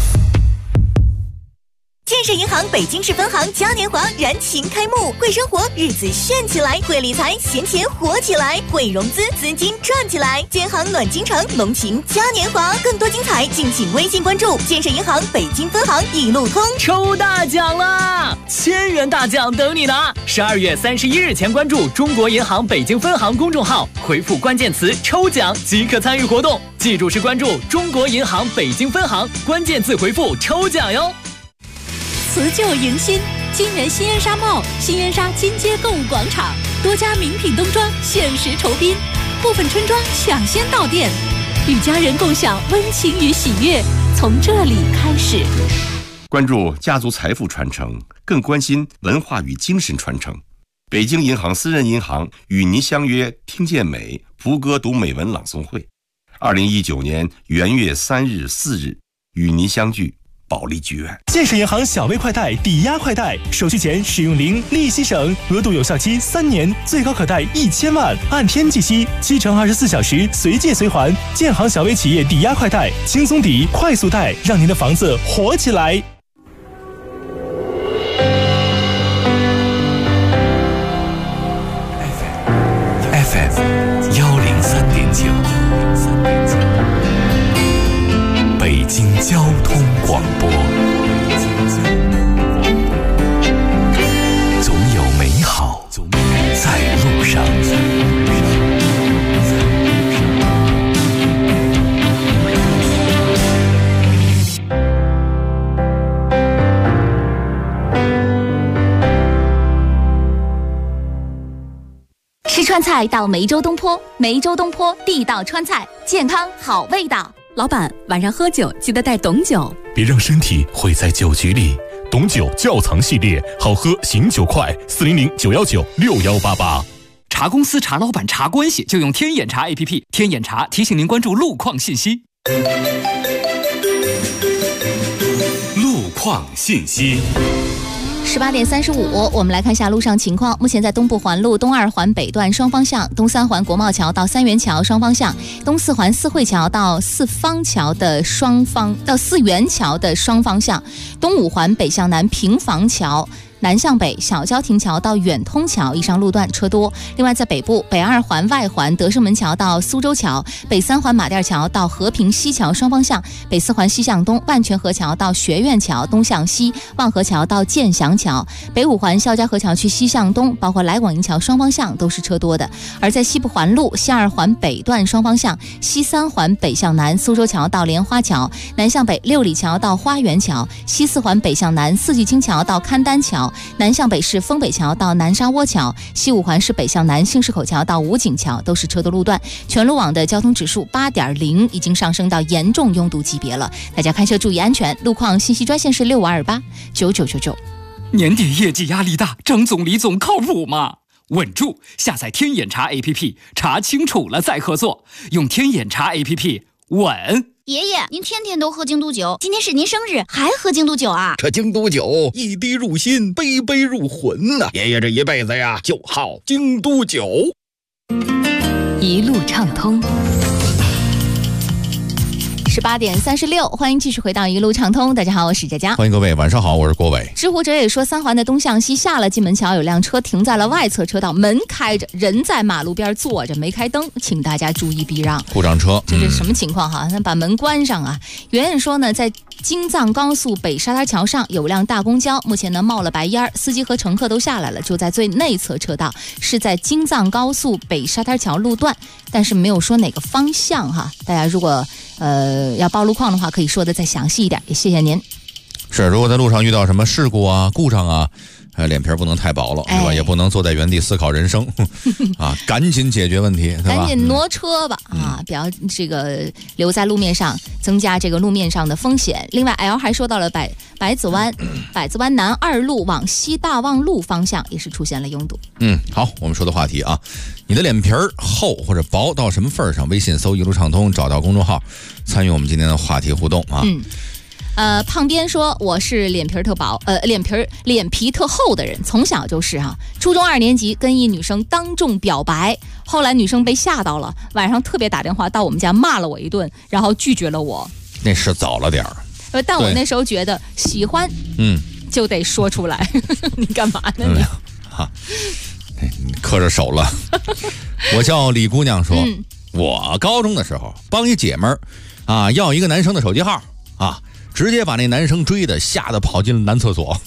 建设银行北京市分行嘉年华燃情开幕，会生活日子炫起来，会理财闲钱活起来，会融资资金赚起来，建行暖京城浓情嘉年华，更多精彩敬请微信关注建设银行北京分行一路通。 抽大奖啦！1000元大奖等你拿！12月31日前关注中国银行北京分行公众号，回复关键词抽奖即可参与活动。记住是关注中国银行北京分行，关键字回复抽奖哟。 辞旧迎新，金源新烟纱帽、新烟纱金街购物广场，多家名品冬装限时酬宾，部分春装抢先到店，与家人共享温情与喜悦，从这里开始。 关注家族财富传承，更关心文化与精神传承。北京银行私人银行与您相约听见美福歌读美文朗诵会，2019年元月3日、4日与您相聚。保利剧院。 建设银行小微快贷抵押快贷，手续前使用零，利息省，额度有效期3年，最高可贷1000万，按天计息，7乘24小时随借随还。建行小微企业抵押快贷，轻松抵，快速贷，让您的房子活起来。 FM 103.9，北京交通广播，总有美好在路上。 吃川菜到梅州东坡，梅州东坡地道川菜，健康好味道。 老板，晚上喝酒记得带董酒， 别让身体毁在酒局里。董酒窖藏系列，好喝醒酒快，400-919-6188。 查公司、查老板、查关系，就用天眼查 APP。天眼查提醒您关注路况信息。 路况信息。 18点35，我们来看一下路上情况。目前在东部环路东2环北段双方向，东3环国贸桥到三元桥双方向，东4环四惠桥到四元桥的双方向，东5环北向南平房桥南向北小交亭桥到远通桥以上路段车多。另外在北部，北2环外环德胜门桥到苏州桥，北3环马甸桥到和平西桥双方向，北4环西向东万泉河桥到学院桥东向西，望河桥到建祥桥，北5环肖家河桥去西向东，包括来广营桥双方向都是车多的。而在西部环路西2环北段双方向，西3环北向南苏州桥到莲花桥，南向北六里桥到花园桥，西4环北向南四季青桥到勘丹桥，南向北是丰北桥到南沙窝桥，西5环是北向南兴市口桥到武警桥都是车多路段。全路网的交通指数8.0，已经上升到严重拥堵级别了，大家开车注意安全。路况信息专线是6528999999。 年底业绩压力大，张总李总靠谱吗？稳住！下载天眼查 APP， 查清楚了再合作，用天眼查 APP 稳。 爷爷，您天天都喝京都酒，今天是您生日，还喝京都酒啊？ 这京都酒一滴入心，杯杯入魂呐！爷爷这一辈子呀，就好京都酒。 一路畅通。 18点36，欢迎继续回到一路畅通。大家好，我是佳佳。 欢迎各位，晚上好，我是郭伟。 知乎者也说，3环的东向西下了金门桥，有辆车停在了外侧车道，门开着，人在马路边坐着，没开灯，请大家注意避让。 故障车， 这是什么情况哈？那把门关上啊。圆圆说呢，在京藏高速北沙滩桥上有辆大公交，目前呢冒了白烟，司机和乘客都下来了，就在最内侧车道，是在京藏高速北沙滩桥路段，但是没有说哪个方向哈。大家如果要报路况的话，可以说的再详细一点，也谢谢您。 是，如果在路上遇到什么事故啊、故障啊，脸皮不能太薄了，是吧？也不能坐在原地思考人生啊，赶紧解决问题，对吧？ 赶紧挪车吧，不要这个留在路面上，增加这个路面上的风险。另外 ，L 还说到了百子湾南2路往西大望路方向也是出现了拥堵。 好，我们说的话题啊，你的脸皮厚或者薄到什么份上？微信搜一路畅通，找到公众号，参与我们今天的话题互动啊。 胖边说我是脸皮特薄，脸皮特厚的人，从小就是哈。初中2年级跟一女生当众表白，后来女生被吓到了，晚上特别打电话到我们家骂了我一顿，然后拒绝了我。 那是早了点儿， 但我那时候觉得喜欢，就得说出来。你干嘛呢你？ 你磕着手了。我叫李姑娘说，我高中的时候帮一姐们儿啊要一个男生的手机号啊。直接把那男生追的吓得跑进了男厕所。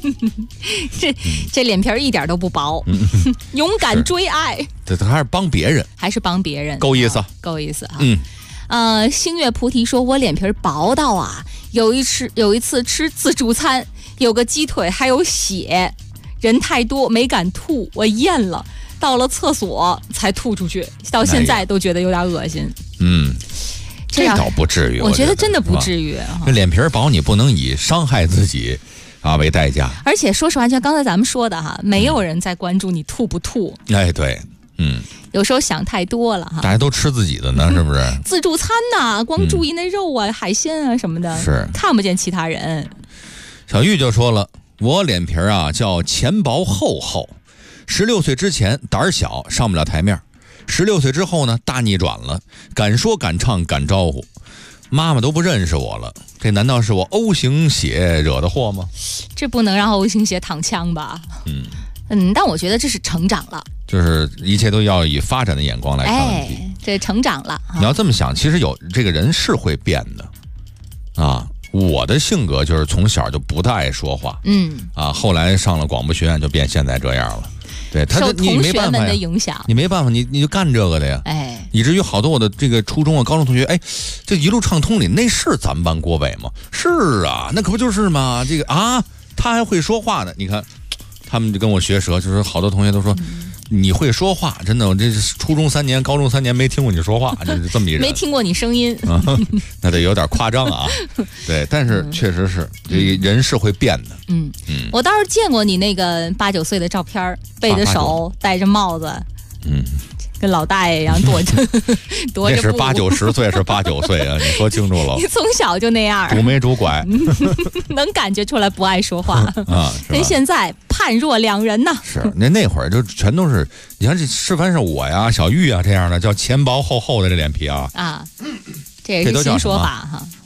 这脸皮一点都不薄，勇敢追爱。 这还是帮别人， 够意思， 够意思啊。星月菩提说，我脸皮薄到啊，有一次吃自助餐，有个鸡腿还有血，人太多没敢吐，我咽了，到了厕所才吐出去，到现在都觉得有点恶心。 这倒不至于， 我觉得真的不至于。 这脸皮薄，你不能以伤害自己啊为代价。 而且说实话，像刚才咱们说的哈，没有人在关注你吐不吐。 哎，对， 有时候想太多了哈。 大家都吃自己的呢，是不是？ 自助餐呐，光注意那肉啊、海鲜啊什么的， 是看不见其他人。 小玉就说了，我脸皮啊叫前薄后厚，16岁之前胆小，上不了台面。16岁之后呢，大逆转了，敢说敢唱敢招呼，妈妈都不认识我了。这难道是我 O 型血惹的祸吗？ 这不能让 O 型血躺枪吧？但我觉得这是成长了， 就是一切都要以发展的眼光来看问题。 这成长了。 你要这么想，其实有这个人是会变的啊。我的性格就是从小就不太爱说话，后来上了广播学院就变现在这样了。对， 受同学们的影响， 你没办法，你就干这个的呀。以至于好多我的这个初中啊、高中同学，这一路畅通里那是咱们班郭伟吗？是啊，那可不就是吗？这个啊，他还会说话呢。你看，他们就跟我学舌，就是好多同学都说。你会说话，真的，我这初中3年、高中3年没听过你说话，就是这么一人， 没听过你声音， 那得有点夸张啊。对，但是确实是，这人是会变的。 我倒是见过你那个8、9岁的照片，背着手，戴着帽子，跟老大爷一样踱着步。 那是8、9、10岁，是8、9岁啊！你说清楚了。 你从小就那样， 拄没拄拐， 能感觉出来不爱说话啊。 跟现在判若两人呐。 是那会儿就全都是，你看这示范是我呀、小玉啊这样的，叫前薄后厚的这脸皮啊。 这也是新说法哈。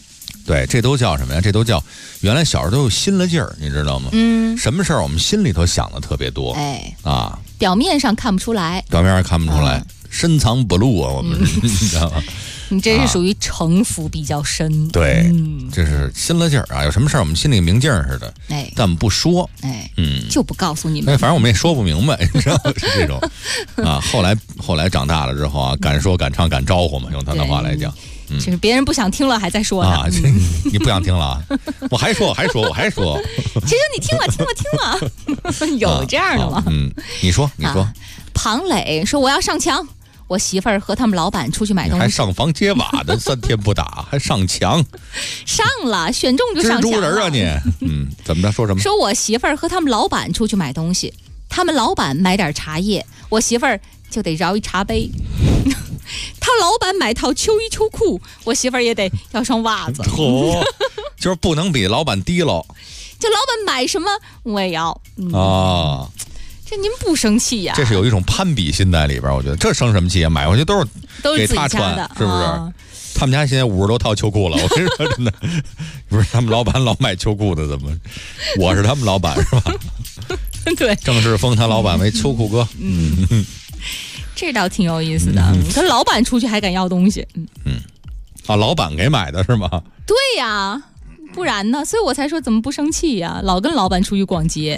对，这都叫什么呀？这都叫原来小时候都有心了劲儿，你知道吗？什么事儿我们心里头想的特别多，啊， 表面上看不出来， 深藏不露啊，我们你知道吗？ 你这是属于城府比较深， 对，这是心了劲儿啊！有什么事儿我们心里明镜似的，但我们不说， 就不告诉你们。 反正我们也说不明白，你知道吗？是这种啊。后来长大了之后啊，敢说敢唱敢招呼嘛，用他的话来讲， 就是别人不想听了还在说呢。 你不想听了，我还说。 其实你听了，有这样的吗？ 你说。 庞磊说我要上墙。我媳妇儿和他们老板出去买东西， 还上房揭瓦的，3天不打还上墙， 上了选中就上墙了。蜘蛛人啊你！怎么着？说什么？ 说我媳妇儿和他们老板出去买东西，他们老板买点茶叶，我媳妇儿就得饶一茶杯。他老板买套秋衣秋裤，我媳妇儿也得要双袜子。 就是不能比老板低喽。 就老板买什么我也要啊。 这您不生气呀？ 这是有一种攀比心在里边，我觉得这生什么气啊？买回去都是给他穿，是不是？他们家现在50多套秋裤了，我跟你说真的，不是他们老板老买秋裤的，怎么？我是他们老板是吧？ 对， 正式封他老板为秋裤哥。 这倒挺有意思的。跟老板出去还敢要东西？ 老板给买的是吗？ 对呀，不然呢？所以我才说怎么不生气呀？老跟老板出去逛街。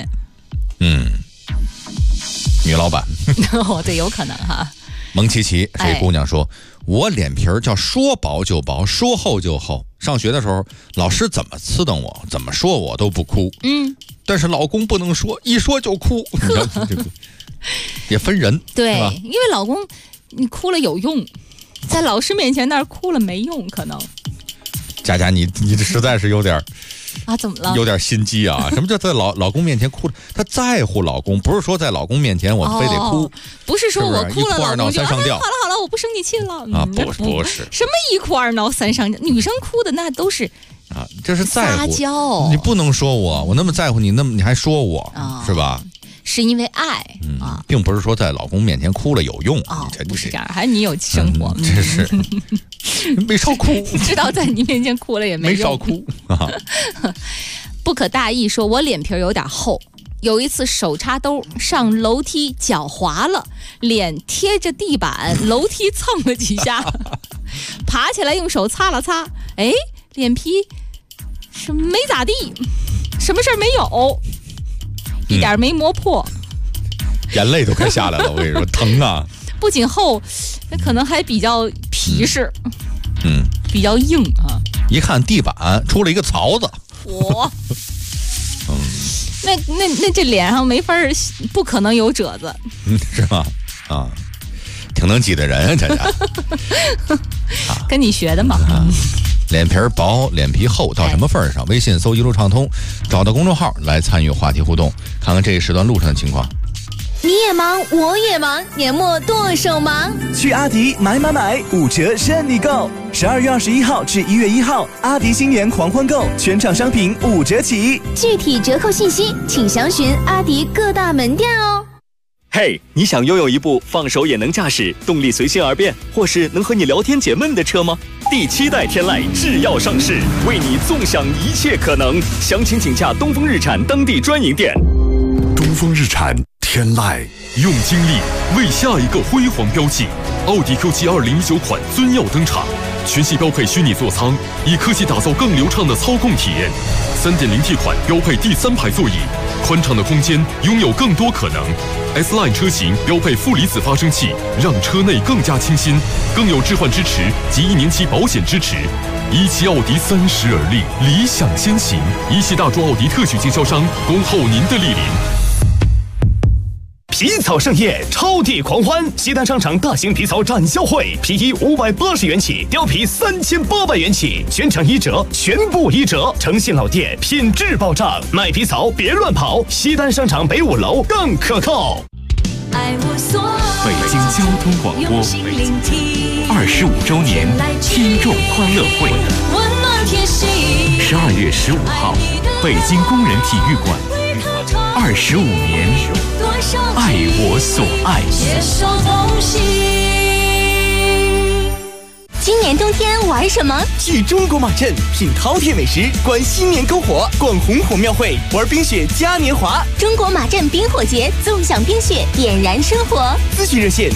女老板对，有可能哈。 蒙琪琪是一姑娘说，我脸皮儿叫说薄就薄，说厚就厚。上学的时候，老师怎么呲瞪我，怎么说我都不哭。但是老公不能说，一说就哭。也分人， 对，因为老公你哭了有用，在老师面前那儿哭了没用，可能。 佳佳，你实在是有点。 怎么了？ 有点心机啊！什么叫在老公面前哭？她在乎老公，不是说在老公面前我非得哭， 不是说我哭了， 一哭二闹三上吊。 好了，我不生你气了啊！不是什么一哭二闹三上吊，女生哭的那都是这是在乎。 撒娇， 你不能说我那么在乎你，那么你还说我是吧？ 是因为爱并不是说在老公面前哭了有用不是这样，还你有生活， 真是没少哭， 知道在你面前哭了也没用， 没少哭啊。 不可大意说，我脸皮有点厚，有一次手插兜上楼梯脚滑了，脸贴着地板，楼梯蹭了几下，爬起来用手擦了擦，脸皮是没咋地，什么事儿没有。一点没磨破， 眼泪都快下来了。我跟你说，疼啊！ 不仅厚，那可能还比较皮实，比较硬啊。 一看地板出了一个槽子， 那这脸上没法，不可能有褶子， 是吧？挺能挤的人啊，这家。 跟你学的嘛。 脸皮薄，脸皮厚到什么份上？微信搜一路畅通，找到公众号来参与话题互动，看看这一时段路上的情况。 你也忙，我也忙，年末剁手忙。 去阿迪买，5折任你购。12月21号至1月1号，阿迪新年狂欢购，全场商品5折起。 具体折扣信息，请详询阿迪各大门店哦。 嘿，你想拥有一部放手也能驾驶、动力随心而变，或是能和你聊天解闷的车吗？第7代天籁制药上市，为你纵享一切可能。详情请洽东风日产当地专营店。 东风日产天籁， 用精力为下一个辉煌标记。奥迪 Q7 2019款尊耀登场，全系标配虚拟座舱，以科技打造更流畅的操控体验。3.0T 款标配第3排座椅，宽敞的空间拥有更多可能。S-Line 车型标配负离子发生器，让车内更加清新，更有置换支持及1年期保险支持。17奥迪30而立，理想先行。17大众奥迪特许经销商，恭候您的莅临。 皮草盛宴，超地狂欢！西单商场大型皮草展销会，皮衣580元起，貂皮3800元起，全场1折，全部1折。诚信老店，品质保障，卖皮草别乱跑。西单商场北5楼更可靠。 北京交通广播25周年听众欢乐会，12月15号，北京工人体育馆，25年，爱我所爱。 今年冬天玩什么？ 去中国马镇品饕餮美食，观新年篝火，逛红火庙会，玩冰雪嘉年华。 中国马镇冰火节，纵享冰雪，点燃生活。 咨询热线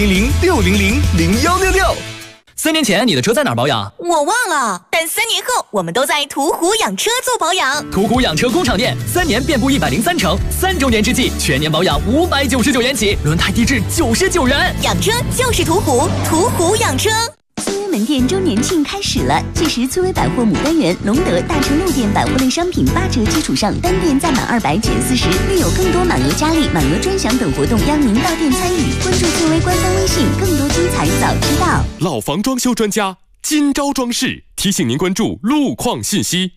400-600-0166。3年前你的车在哪儿保养？ 我忘了，但3年后我们都在途虎养车做保养。 途虎养车工厂店，3年遍布103城，3周年之际，全年保养599元起，轮胎低至99元。 养车就是途虎，途虎养车。 崔巍门店周年庆开始了，届时崔巍百货牡丹园、隆德、大成路店百货类商品8折基础上，单店再满200减40，另有更多满额佳丽、满额专享等活动，邀您到店参与。关注崔巍官方微信，更多精彩早知道。 老房装修专家金招装饰提醒您关注路况信息。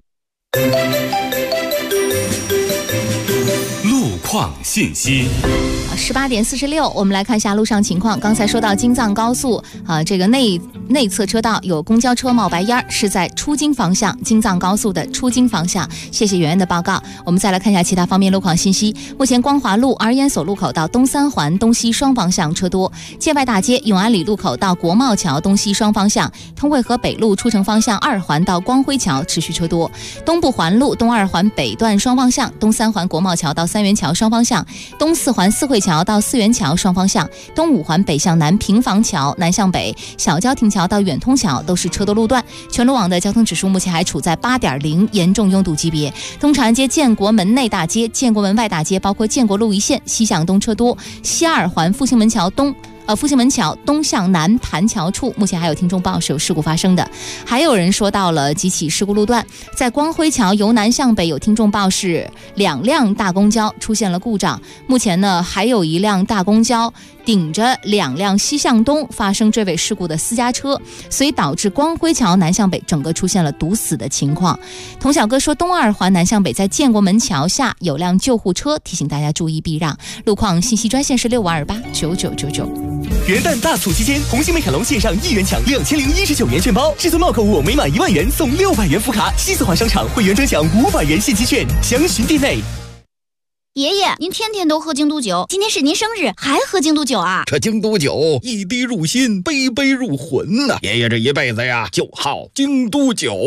路况信息。 18点46，我们来看一下路上情况。刚才说到京藏高速这个内侧车道有公交车冒白烟，是在出京方向，京藏高速的出京方向。谢谢圆圆的报告。我们再来看一下其他方面路况信息。目前光华路儿研所路口到东三环东西双方向车多，界外大街永安里路口到国贸桥东西双方向，通惠河北路出城方向2环到光辉桥持续车多，东部环路东2环北段双方向，东3环国贸桥到三元桥双方向，东4环四惠桥到四元桥双方向，东5环北向南平房桥南向北小交亭桥到远通桥都是车多路段。全路网的交通指数目前还处在8.0，严重拥堵级别。东长安街建国门内大街、建国门外大街，包括建国路一线西向东车多，西2环复兴门桥东向南盘桥处，目前还有听众报是有事故发生的。还有人说到了几起事故路段，在光辉桥由南向北有听众报是2辆大公交出现了故障，目前呢还有1辆大公交顶着2辆西向东发生追尾事故的私家车，所以导致光辉桥南向北整个出现了堵死的情况。童小哥说东2环南向北在建国门桥下有辆救护车，提醒大家注意避让。路况信息专线是65289999。 元旦大促期间，红星美凯龙线上1元抢2019元券包，至尊帽购物每满1万元送600元福卡，西四环商场会员专享500元现金券，详询店内。 爷爷，您天天都喝京都酒，今天是您生日，还喝京都酒啊？ 这京都酒一滴入心，杯杯入魂呐！爷爷这一辈子呀，就好京都酒。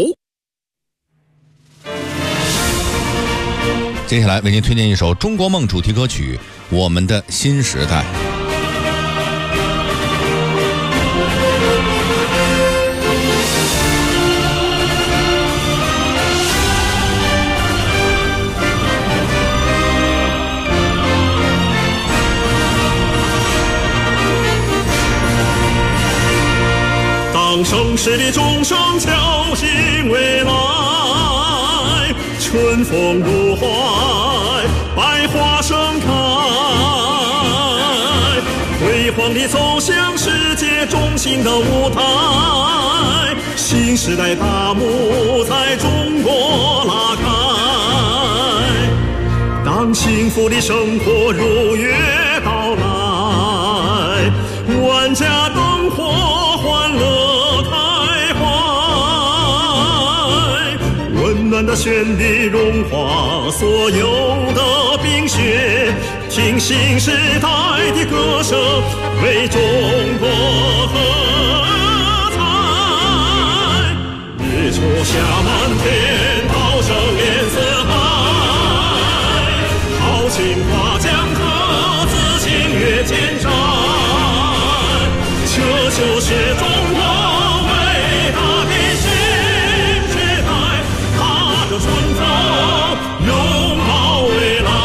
接下来为您推荐一首中国梦主题歌曲《我们的新时代》。 当盛世的钟声敲醒未来，春风入怀，百花盛开，辉煌地走向世界中心的舞台，新时代大幕在中国拉开。当幸福的生活如约到来，万家灯火欢乐开怀，温暖的旋律融化所有的冰雪，听新时代的歌声为中国喝彩。日出下满天，涛声连四海，豪情划江河，自信越千山。这就是中国伟大的新时代，踏着春风拥抱未来。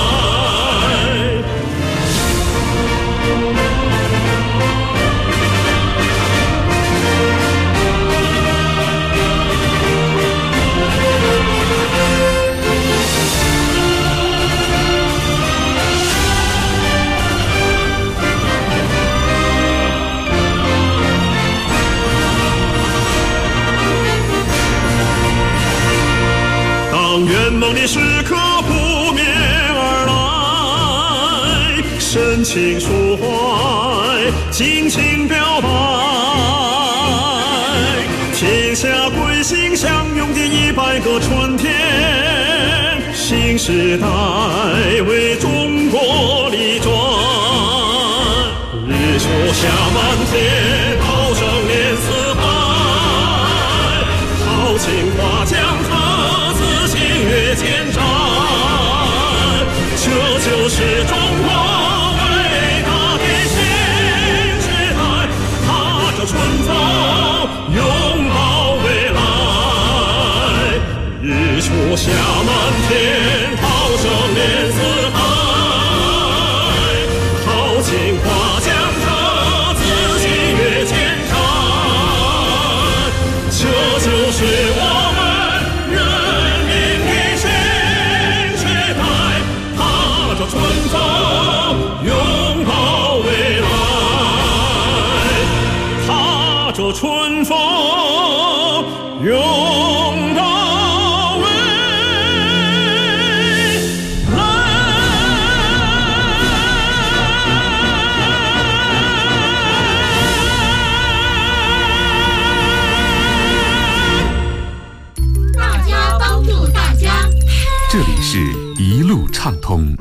当圆梦的时刻扑面而来，深情抒怀，尽情表白，天下归心相拥的100个春天，新时代为中国立传。日出下满天，涛声连四海， 日出下满天，涛声连四海。豪情跨江河，自信越千山。这就是我们人民的新时代，踏着春风，拥抱未来。踏着春风，拥抱未来。 大家帮助大家。 这里是一路畅通。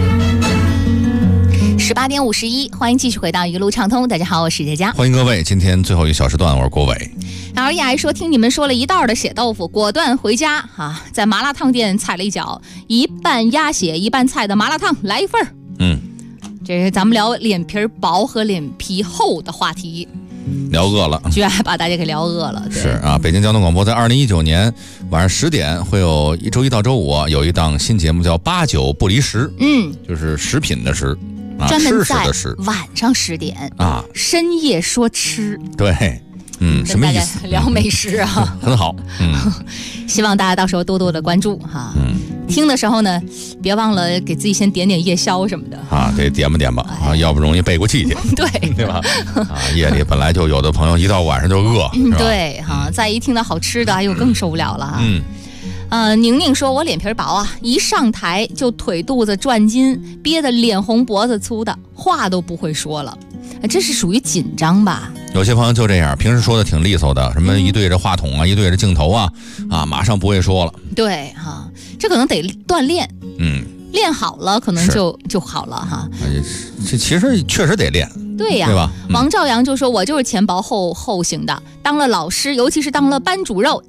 18点51，欢迎继续回到一路畅通。大家好，我是佳佳， 欢迎各位。今天最后一个小时段，我是郭伟。 然后亚说听你们说了一道的血豆腐，果断回家啊，在麻辣烫店踩了一脚，一半鸭血一半菜的麻辣烫来一份。这是咱们聊脸皮薄和脸皮厚的话题， 聊饿了， 居然还把大家给聊饿了。 是啊，北京交通广播在2019年晚上10点会有一周一到周五有一档新节目叫8九不离十，就是食品的食。 专门在晚上10点啊， 深夜说吃， 对，什么意思？ 聊美食啊， 很好， 希望大家到时候多多的关注哈。听的时候呢，别忘了给自己先点点夜宵什么的啊，得点吧啊，要不容易背过气去，对吧？啊，夜里本来就有的朋友一到晚上就饿， 对哈，再一听到好吃的，哎呦更受不了了哈。宁宁说：“我脸皮薄啊，一上台就腿肚子转筋，憋得脸红脖子粗的，话都不会说了。这是属于紧张吧？ 有些朋友就这样，平时说的挺利索的，什么一对着话筒啊，一对着镜头啊，马上不会说了。 对哈，这可能得锻炼，练好了可能就好了哈。 这其实确实得练。” 对呀， 对吧？ 王兆阳就说：“我就是钱薄后型的，当了老师，尤其是当了班主任。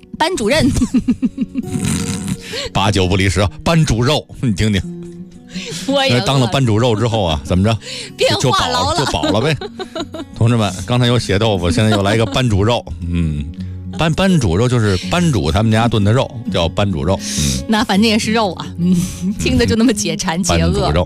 8九不离十，班主肉，你听听。 我也当了班主肉之后啊，怎么着？ 变话痨了， 就饱了呗。同志们，刚才有血豆腐，现在又来一个班主肉。班主肉就是班主他们家炖的肉，叫班主肉。 那反正也是肉啊，听着就那么解馋解饿。 班主肉，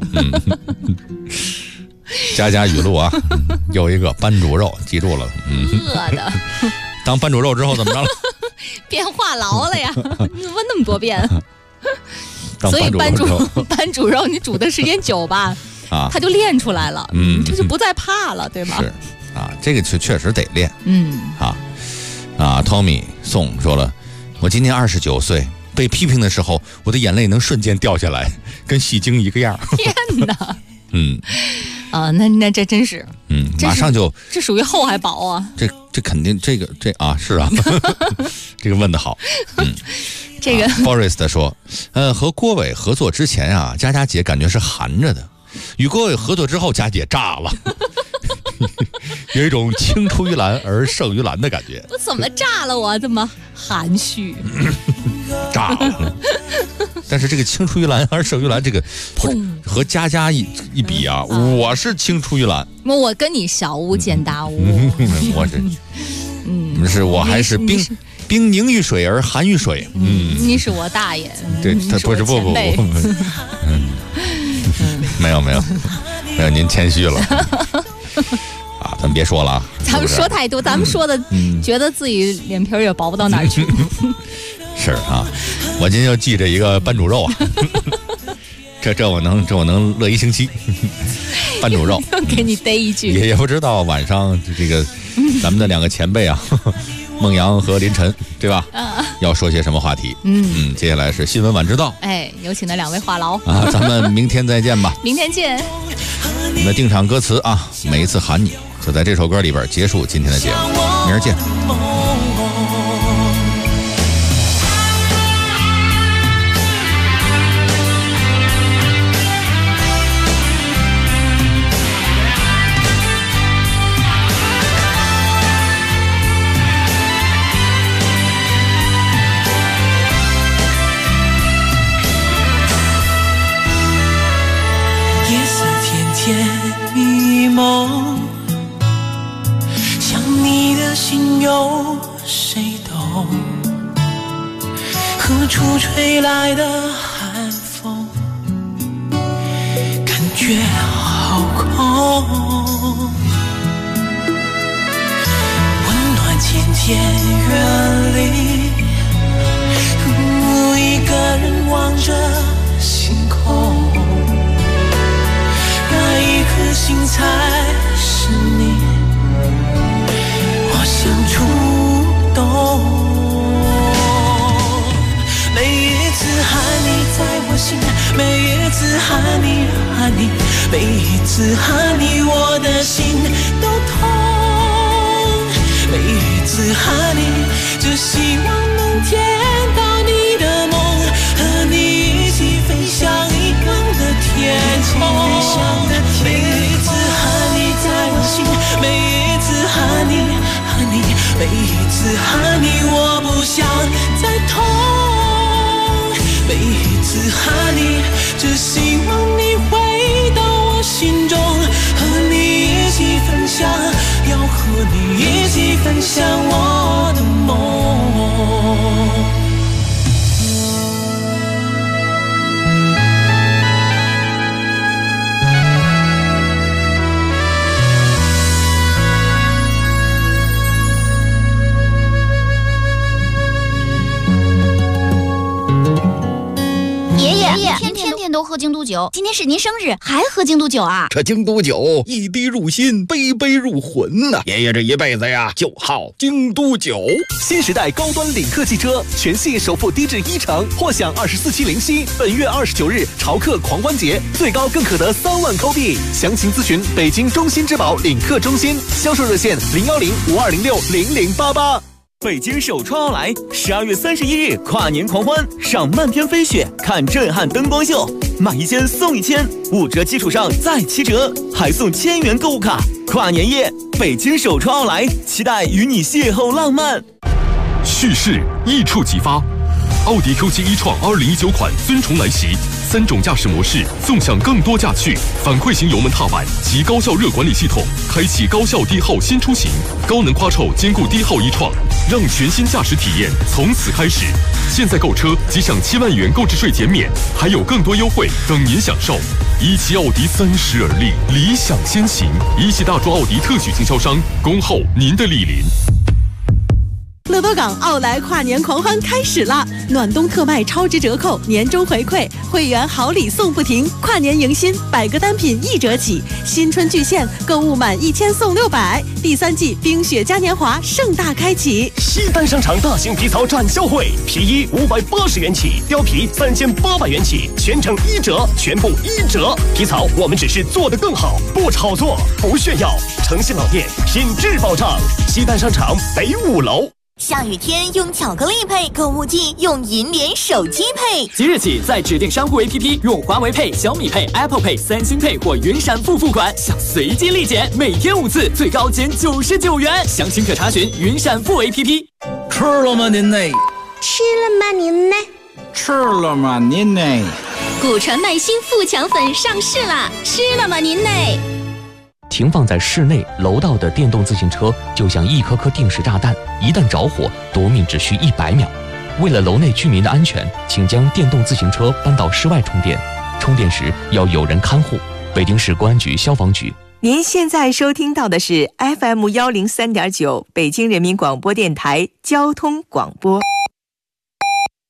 家语录啊，又一个班主肉，记住了。 饿的。 当班主肉之后怎么着了？ 变话痨了呀！你问那么多遍。所以班主肉你煮的时间久吧，他就练出来了，这就不再怕了，对吧？ 是啊，这个确实得练。Tommy 宋说了，我今年29岁，被批评的时候，我的眼泪能瞬间掉下来，跟戏精一个样。 天哪！那这真是， 马上就这属于厚还薄啊？ 这肯定这是啊，这个问得好。 这个 Forest 说，和郭伟合作之前啊，佳姐感觉是含着的，与郭伟合作之后，佳姐炸了。有一种青出于蓝而胜于蓝的感觉。 我怎么炸了？我这么含蓄， 炸了。但是这个青出于蓝而胜于蓝，这个和佳一比啊，我是青出于蓝。 我跟你小巫见大巫。 我是，我还是冰凝于水而寒于水。 你是我大爷。 对，他不，没有，您谦虚了。咱们别说了啊！ 咱们说太多，咱们说的觉得自己脸皮也薄不到哪儿去。 是啊，我今天就记着一个班主肉啊，这我能乐一星期。班主肉， 给你逮一句。 也不知道晚上这个咱们的2个前辈啊，孟阳和林晨，对吧？要说些什么话题？接下来是新闻晚知道。 有请那2位话痨啊，咱们明天再见吧。 明天见。 我们的定场歌词啊，每一次喊你，就在这首歌里边结束今天的节目。明儿见。 迷蒙，想你的心有吹来的寒风，感觉好空，温暖渐渐远离，一个人望着星空，那一颗心才是你，我想触动。每一次喊你在我心，每一次喊你喊你，每一次喊你我的心都痛。每一次喊你，只希望能见到你的梦，和你一起飞向一样的天空。每一次喊你在我心，每一次喊你喊你，每一次喊你我不想再痛。每一次喊你，只希望你回到我心中，和你一起分享，要和你一起分享我的梦。 天天都喝京都酒，今天是您生日，还喝京都酒啊？ 这京都酒一滴入心，杯杯入魂呐！爷爷这一辈子呀，就好京都酒。 新时代高端领克汽车，全系首付低至10%，或享24期零息。本月29日潮客狂欢节，最高更可得3万扣币。详情咨询北京中心之宝领克中心，销售热线010-5206-0088。 北京首创奥莱12月31日跨年狂欢，赏漫天飞雪，看震撼灯光秀，买1件送1千，5折基础上再7折，还送1000元购物卡。跨年夜，北京首创奥莱，期待与你邂逅浪漫。 蓄势一触即发，奥迪 Q7 e-tron 2019款尊崇来袭，3种驾驶模式，纵享更多驾趣，反馈型油门踏板及高效热管理系统，开启高效低耗新出行，高能夸臭兼顾低耗e-tron，让全新驾驶体验从此开始。现在购车即享7万元购置税减免，还有更多优惠等您享受。17奥迪30而立，理想先行。17大众奥迪特许经销商，恭候您的莅临。 乐多港奥莱跨年狂欢开始啦！暖冬特卖超值折扣，年终回馈，会员好礼送不停，跨年迎新，100个单品1折起，新春巨献，购物满1000送600。第3季冰雪嘉年华盛大开启， 西单商场大型皮草展销会，皮衣580元起，貂皮3800元起，全程1折，全部1折。皮草我们只是做得更好，不炒作，不炫耀。诚信老店，品质保障。西单商场北5楼。 下雨天用巧克力配，购物季用银联手机配。 即日起，在指定商户 APP 用华为配、小米配、Apple Pay、三星配或云闪付付款，享随机立减，每天5次，最高减99元。详情可查询云闪付 APP。 吃了吗您呢？ 吃了吗您呢？ 吃了吗您呢？ 古传耐心富强粉上市啦！吃了吗您呢？ 停放在室内楼道的电动自行车就像一颗颗定时炸弹，一旦着火，夺命只需100秒。为了楼内居民的安全，请将电动自行车搬到室外充电，充电时要有人看护。北京市公安局消防局。 您现在收听到的是 FM103.9 北京人民广播电台交通广播。